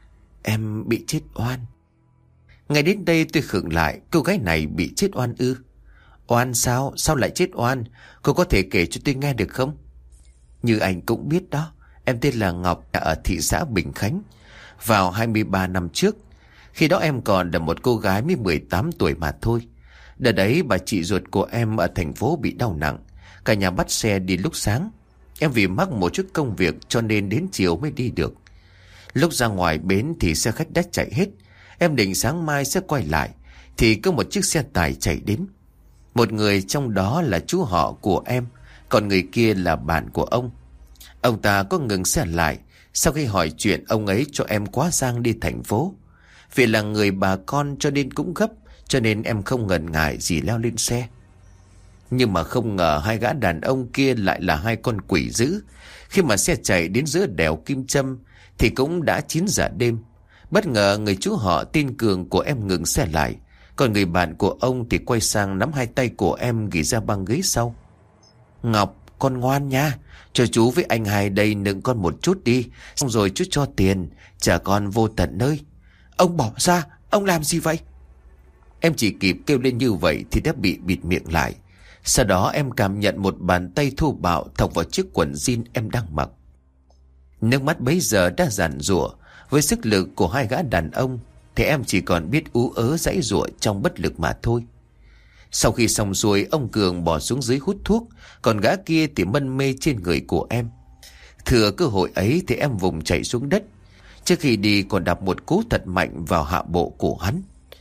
[SPEAKER 2] Em bị chết oan. Ngay đến đây tôi khựng lại. Cô gái này bị chết oan ư? Oan sao? Sao lại chết oan? Cô có thể kể cho tôi nghe được không? Như anh cũng biết đó, em tên là Ngọc, ở thị xã Bình Khánh. Vào hai mươi ba năm trước, khi đó em còn là một cô gái mới mười tám tuổi mà thôi. Đợt đấy bà chị ruột của em ở thành phố bị đau nặng. Cả nhà bắt xe đi lúc sáng. Em vì mắc một chút công việc cho nên đến chiều mới đi được. Lúc ra ngoài bến thì xe khách đã chạy hết. Em định sáng mai sẽ quay lại, thì có một chiếc xe tải chạy đến. Một người trong đó là chú họ của em, còn người kia là bạn của ông. Ông ta có ngừng xe lại. Sau khi hỏi chuyện, ông ấy cho em quá giang đi thành phố. Vì là người bà con cho nên cũng gấp, cho nên em không ngần ngại gì leo lên xe. Nhưng mà không ngờ hai gã đàn ông kia lại là hai con quỷ dữ. Khi mà xe chạy đến giữa đèo Kim Châm thì cũng đã chín giờ đêm. Bất ngờ người chú họ tên Cường của em ngừng xe lại. Còn người bạn của ông thì quay sang nắm hai tay của em ghi ra băng ghế sau. Ngọc, con ngoan nha. Cho chú với anh hai đây nựng con một chút đi. Xong rồi chú cho tiền, trả con vô tận nơi. Ông bỏ ra, ông làm gì vậy? Em chỉ kịp kêu lên như vậy thì đã bị bịt miệng lại. Sau đó em cảm nhận một bàn tay thô bạo thọc vào chiếc quần jean em đang mặc. Nước mắt bấy giờ đã giàn giụa. Với sức lực của hai gã đàn ông thì em chỉ còn biết ú ớ giãy giụa trong bất lực mà thôi. Sau khi xong xuôi, ông Cường bỏ xuống dưới hút thuốc, còn gã kia thì mân mê trên người của em. Thừa cơ hội ấy thì em vùng chạy xuống đất. Trước khi đi còn đạp một cú thật mạnh vào hạ bộ của hắn.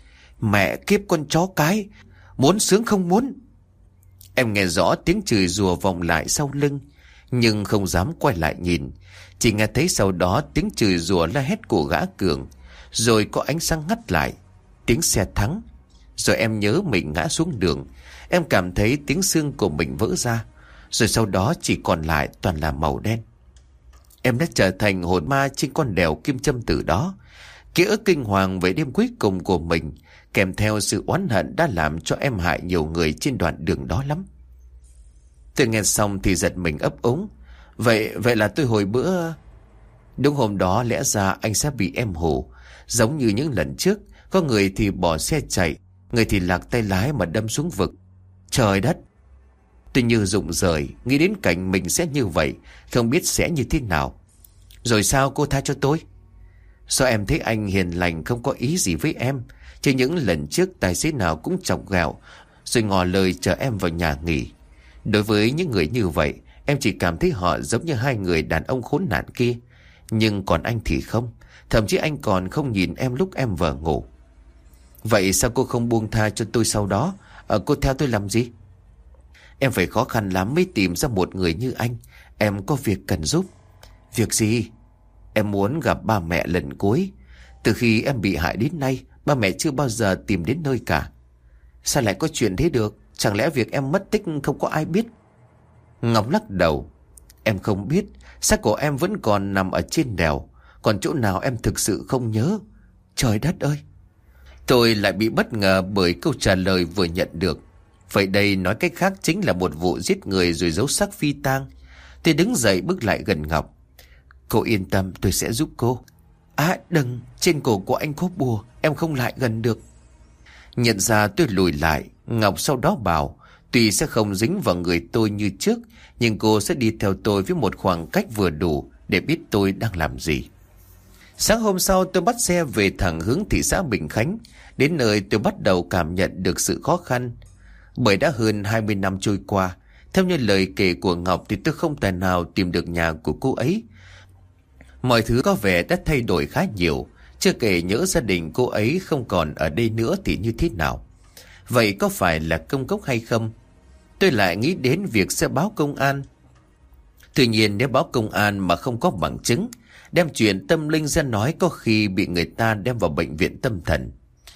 [SPEAKER 2] Mẹ kiếp con chó cái, muốn sướng không muốn. Em nghe rõ tiếng chửi rủa vọng lại sau lưng, nhưng không dám quay lại nhìn. Chỉ nghe thấy sau đó tiếng chửi rủa la hét của gã Cường. Rồi có ánh sáng ngắt lại, tiếng xe thắng. Rồi em nhớ mình ngã xuống đường. Em cảm thấy tiếng xương của mình vỡ ra. Rồi sau đó chỉ còn lại toàn là màu đen. Em đã trở thành hồn ma trên con đèo Kim Châm từ đó. Ký ức kinh hoàng về đêm cuối cùng của mình, kèm theo sự oán hận đã làm cho em hại nhiều người trên đoạn đường đó lắm. Tôi nghe xong thì giật mình ấp úng. Vậy vậy là tôi hồi bữa... Đúng hôm đó lẽ ra anh sẽ bị em hù. Giống như những lần trước, có người thì bỏ xe chạy, người thì lạc tay lái mà đâm xuống vực. Trời đất! Tôi như rụng rời, nghĩ đến cảnh mình sẽ như vậy, không biết sẽ như thế nào. Rồi sao cô tha cho tôi? Sao em thấy anh hiền lành không có ý gì với em? Chứ những lần trước tài xế nào cũng chọc ghẹo, rồi ngỏ lời chờ em vào nhà nghỉ. Đối với những người như vậy, em chỉ cảm thấy họ giống như hai người đàn ông khốn nạn kia. Nhưng còn anh thì không. Thậm chí anh còn không nhìn em lúc em vờ ngủ. Vậy sao cô không buông tha cho tôi sau đó? À, cô theo tôi làm gì? Em phải khó khăn lắm mới tìm ra một người như anh. Em có việc cần giúp. Việc gì? Em muốn gặp ba mẹ lần cuối. Từ khi em bị hại đến nay, ba mẹ chưa bao giờ tìm đến nơi cả. Sao lại có chuyện thế được? Chẳng lẽ việc em mất tích không có ai biết? Ngọc lắc đầu. Em không biết. Xác của em vẫn còn nằm ở trên đèo. Còn chỗ nào em thực sự không nhớ. Trời đất ơi! Tôi lại bị bất ngờ bởi câu trả lời vừa nhận được. Vậy đây nói cách khác chính là một vụ giết người rồi giấu xác phi tang. Tôi đứng dậy bước lại gần Ngọc. Cô yên tâm, tôi sẽ giúp cô. À đừng, trên cổ của anh có bùa, em không lại gần được. Nhận ra tôi lùi lại, Ngọc sau đó bảo tuy sẽ không dính vào người tôi như trước, nhưng cô sẽ đi theo tôi với một khoảng cách vừa đủ để biết tôi đang làm gì. Sáng hôm sau tôi bắt xe về thẳng hướng thị xã Bình Khánh. Đến nơi tôi bắt đầu cảm nhận được sự khó khăn. Bởi đã hơn hai mươi năm trôi qua, theo như lời kể của Ngọc thì tôi không thể nào tìm được nhà của cô ấy. Mọi thứ có vẻ đã thay đổi khá nhiều, chưa kể nhỡ gia đình cô ấy không còn ở đây nữa thì như thế nào. Vậy có phải là công cốc hay không? Tôi lại nghĩ đến việc sẽ báo công an. Tuy nhiên nếu báo công an mà không có bằng chứng, đem chuyện tâm linh ra nói có khi bị người ta đem vào bệnh viện tâm thần.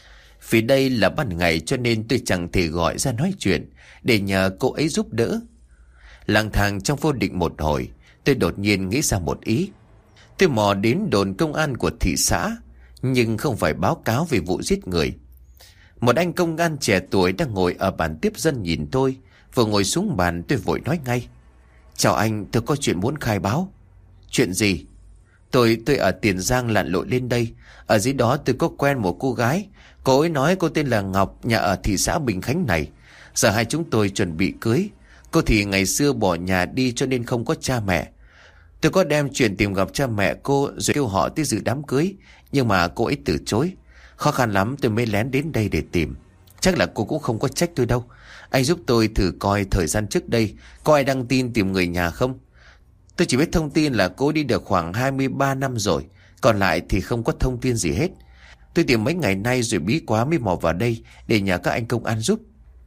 [SPEAKER 2] Vì đây là ban ngày cho nên tôi chẳng thể gọi ra nói chuyện để nhờ cô ấy giúp đỡ. Lang thang trong vô định một hồi, tôi đột nhiên nghĩ ra một ý. Tôi mò đến đồn công an của thị xã, nhưng không phải báo cáo về vụ giết người. Một anh công an trẻ tuổi đang ngồi ở bàn tiếp dân nhìn tôi. Vừa ngồi xuống bàn tôi vội nói ngay: "Chào anh, tôi có chuyện muốn khai báo." "Chuyện gì?" Tôi tôi ở Tiền Giang lặn lội lên đây. Ở dưới đó tôi có quen một cô gái. Cô ấy nói cô tên là Ngọc, nhà ở thị xã Bình Khánh này. Giờ hai chúng tôi chuẩn bị cưới. Cô thì ngày xưa bỏ nhà đi cho nên không có cha mẹ. Tôi có đem chuyện tìm gặp cha mẹ cô rồi kêu họ tới dự đám cưới, nhưng mà cô ấy từ chối. Khó khăn lắm tôi mới lén đến đây để tìm. Chắc là cô cũng không có trách tôi đâu. Anh giúp tôi thử coi thời gian trước đây có ai đăng tin tìm người nhà không. Tôi chỉ biết thông tin là cô đi được khoảng hai mươi ba năm rồi, còn lại thì không có thông tin gì hết. Tôi tìm mấy ngày nay rồi bí quá mới mò vào đây để nhờ các anh công an giúp.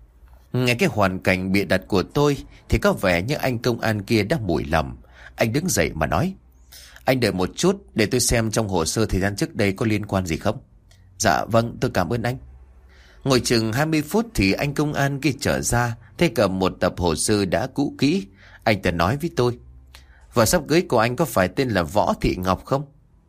[SPEAKER 2] Nghe cái hoàn cảnh bịa đặt của tôi thì có vẻ như anh công an kia đã mủi lầm. Anh đứng dậy mà nói: "Anh đợi một chút để tôi xem trong hồ sơ thời gian trước đây có liên quan gì không." "Dạ vâng, tôi cảm ơn anh." Ngồi chừng hai mươi phút thì anh công an kia trở ra, thấy cầm một tập hồ sơ đã cũ kỹ. Anh ta nói với tôi: "Vợ sắp cưới của anh có phải tên là Võ Thị Ngọc không?"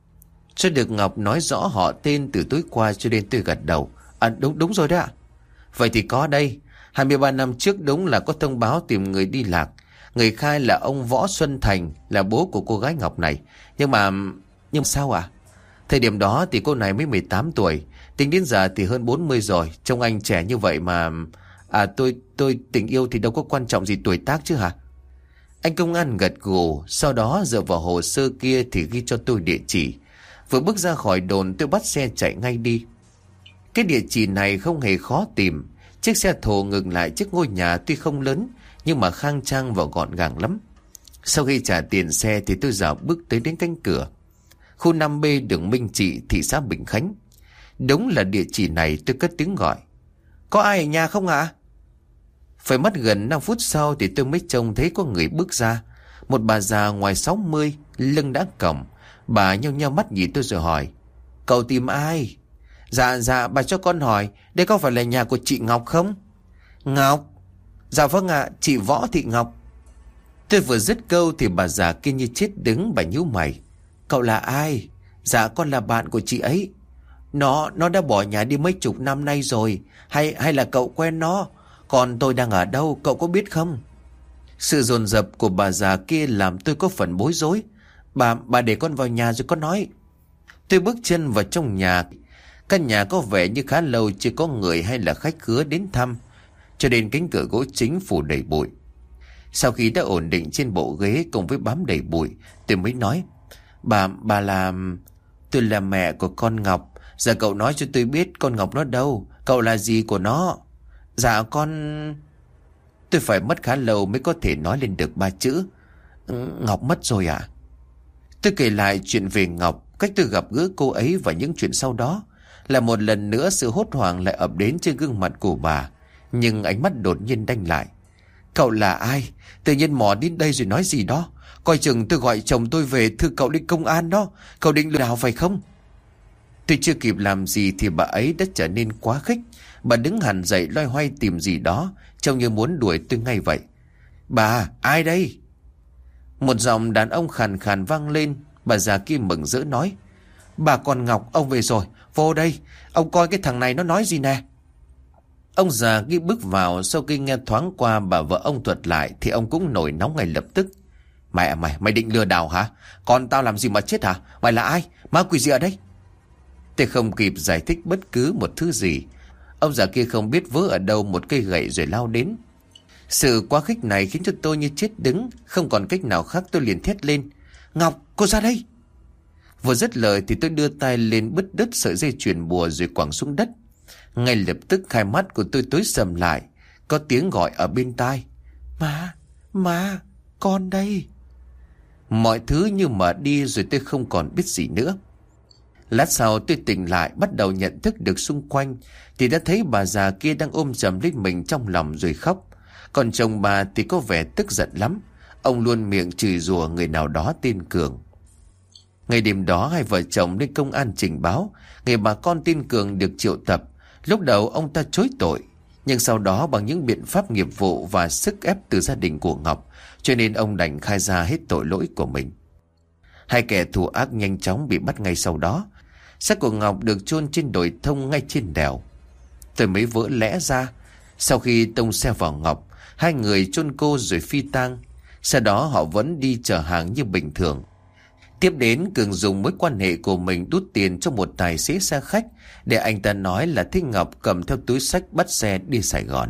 [SPEAKER 2] Cho được Ngọc nói rõ họ tên từ tối qua cho nên tôi gật đầu. "À đúng đúng rồi đấy ạ." "Vậy thì có đây, hai mươi ba năm trước đúng là có thông báo tìm người đi lạc. Người khai là ông Võ Xuân Thành, là bố của cô gái Ngọc này. Nhưng mà... Nhưng sao ạ?" "Thời điểm đó thì cô này mới mười tám tuổi. Tính đến giờ thì hơn bốn mươi rồi. Trông anh trẻ như vậy mà... À tôi... tôi tình yêu thì đâu có quan trọng gì tuổi tác chứ hả?" Anh công an gật gù, sau đó dựa vào hồ sơ kia thì ghi cho tôi địa chỉ. Vừa bước ra khỏi đồn tôi bắt xe chạy ngay đi. Cái địa chỉ này không hề khó tìm. Chiếc xe thồ ngừng lại trước ngôi nhà tuy không lớn nhưng mà khang trang và gọn gàng lắm. Sau khi trả tiền xe thì tôi dạo bước tới đến cánh cửa. Khu năm B đường Minh Trị, thị xã Bình Khánh. Đúng là địa chỉ này. Tôi cất tiếng gọi: "Có ai ở nhà không ạ?" Phải mất gần năm phút sau thì tôi mới trông thấy có người bước ra. Một bà già ngoài sáu mươi, lưng đã còng. Bà nheo nheo mắt nhìn tôi rồi hỏi: "Cậu tìm ai?" Dạ dạ bà cho con hỏi, đây có phải là nhà của chị Ngọc không?" "Ngọc?" "Dạ vâng ạ, chị Võ Thị Ngọc." Tôi vừa dứt câu thì bà già kia như chết đứng, bà nhíu mày: "Cậu là ai?" "Dạ con là bạn của chị ấy." Nó nó đã bỏ nhà đi mấy chục năm nay rồi. Hay hay là cậu quen nó? Còn tôi đang ở đâu cậu có biết không?" Sự dồn dập của bà già kia làm tôi có phần bối rối. Bà bà để con vào nhà rồi con nói." Tôi bước chân vào trong nhà. Căn nhà có vẻ như khá lâu chưa có người hay là khách khứa đến thăm, cho nên cánh cửa gỗ chính phủ đầy bụi. Sau khi đã ổn định trên bộ ghế cùng với bám đầy bụi, tôi mới nói: Bà bà là... Tôi là mẹ của con Ngọc. Giờ cậu nói cho tôi biết con Ngọc nó đâu, cậu là gì của nó?" "Dạ con..." Tôi phải mất khá lâu mới có thể nói lên được ba chữ: "Ngọc mất rồi ạ." Tôi kể lại chuyện về Ngọc, cách tôi gặp gỡ cô ấy và những chuyện sau đó. Là một lần nữa sự hốt hoảng lại ập đến trên gương mặt của bà. Nhưng ánh mắt đột nhiên đanh lại. "Cậu là ai? Tự nhiên mò đến đây rồi nói gì đó. Coi chừng tôi gọi chồng tôi về thưa cậu đi công an đó. Cậu định lừa đảo phải không?" Tôi chưa kịp làm gì thì bà ấy đã trở nên quá khích. Bà đứng hẳn dậy loay hoay tìm gì đó, trông như muốn đuổi tôi ngay vậy. "Bà, ai đây?" Một giọng đàn ông khàn khàn vang lên. Bà già kia mừng rỡ nói: "Bà con Ngọc, ông về rồi, vô đây. Ông coi cái thằng này nó nói gì nè." Ông già kia bước vào. Sau khi nghe thoáng qua bà vợ ông thuật lại thì ông cũng nổi nóng ngay lập tức. Mày mày mày định lừa đảo hả? Con tao làm gì mà chết hả? Mày là ai? Ma quỷ gì ở đây?" Tôi không kịp giải thích bất cứ một thứ gì. Ông già kia không biết vớ ở đâu một cây gậy rồi lao đến. Sự quá khích này khiến cho tôi như chết đứng. Không còn cách nào khác, tôi liền thét lên: Ngọc, cô ra đây! Vừa dứt lời thì tôi đưa tay lên bứt đứt sợi dây chuyền bùa rồi quẳng xuống đất. Ngay lập tức hai mắt của tôi tối sầm lại. Có tiếng gọi ở bên tai: Má, má, con đây. Mọi thứ như mở đi rồi tôi không còn biết gì nữa. Lát sau tôi tỉnh lại, bắt đầu nhận thức được xung quanh thì đã thấy bà già kia đang ôm chầm lấy mình trong lòng rồi khóc. Còn chồng bà thì có vẻ tức giận lắm. Ông luôn miệng chửi rủa người nào đó tên Cường. Ngày đêm đó hai vợ chồng lên công an trình báo. Người bà con tên Cường được triệu tập. Lúc đầu ông ta chối tội, nhưng sau đó bằng những biện pháp nghiệp vụ và sức ép từ gia đình của Ngọc, cho nên ông đành khai ra hết tội lỗi của mình. Hai kẻ thù ác nhanh chóng bị bắt ngay sau đó. Xác của Ngọc được chôn trên đồi thông ngay trên đèo. Tôi mới vỡ lẽ ra. Sau khi tông xe vào Ngọc, hai người chôn cô rồi phi tang. Sau đó họ vẫn đi chở hàng như bình thường. Tiếp đến, Cường dùng mối quan hệ của mình đút tiền cho một tài xế xe khách để anh ta nói là thích Ngọc cầm theo túi xách bắt xe đi Sài Gòn.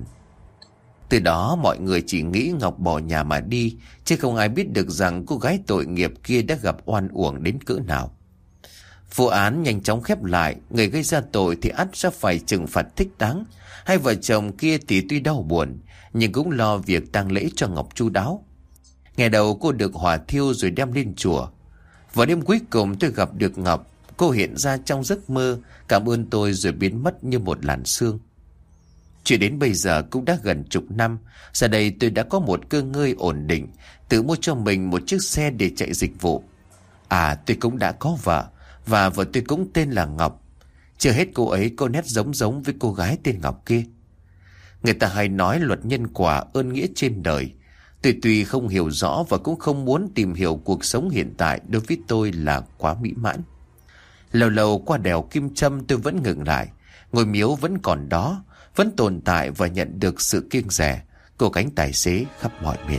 [SPEAKER 2] Từ đó mọi người chỉ nghĩ Ngọc bỏ nhà mà đi, chứ không ai biết được rằng cô gái tội nghiệp kia đã gặp oan uổng đến cỡ nào. Vụ án nhanh chóng khép lại. Người gây ra tội thì ắt sẽ phải trừng phạt thích đáng. Hai vợ chồng kia thì tuy đau buồn, nhưng cũng lo việc tang lễ cho Ngọc chu đáo. Ngày đầu cô được hỏa thiêu rồi đem lên chùa. Vào đêm cuối cùng tôi gặp được Ngọc. Cô hiện ra trong giấc mơ, cảm ơn tôi rồi biến mất như một làn sương. Chuyện đến bây giờ cũng đã gần chục năm. Giờ đây tôi đã có một cơ ngơi ổn định, tự mua cho mình một chiếc xe để chạy dịch vụ. À, tôi cũng đã có vợ, và vợ tôi cũng tên là Ngọc. Chưa hết cô ấy có nét giống giống với cô gái tên Ngọc kia. Người ta hay nói luật nhân quả, ơn nghĩa trên đời. Tôi tuy không hiểu rõ và cũng không muốn tìm hiểu cuộc sống hiện tại đối với tôi là quá mỹ mãn. Lâu lâu qua đèo Kim Châm tôi vẫn ngừng lại. Ngôi miếu vẫn còn đó, vẫn tồn tại và nhận được sự kiêng dè của cánh tài xế khắp mọi miền.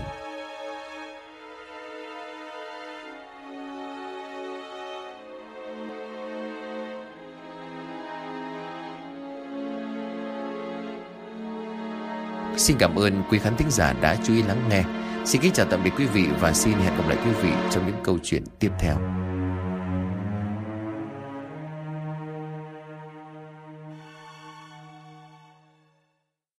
[SPEAKER 2] Xin cảm ơn quý khán thính giả đã chú ý lắng nghe. Xin kính chào tạm biệt quý vị và xin hẹn gặp lại quý vị trong những câu chuyện tiếp theo.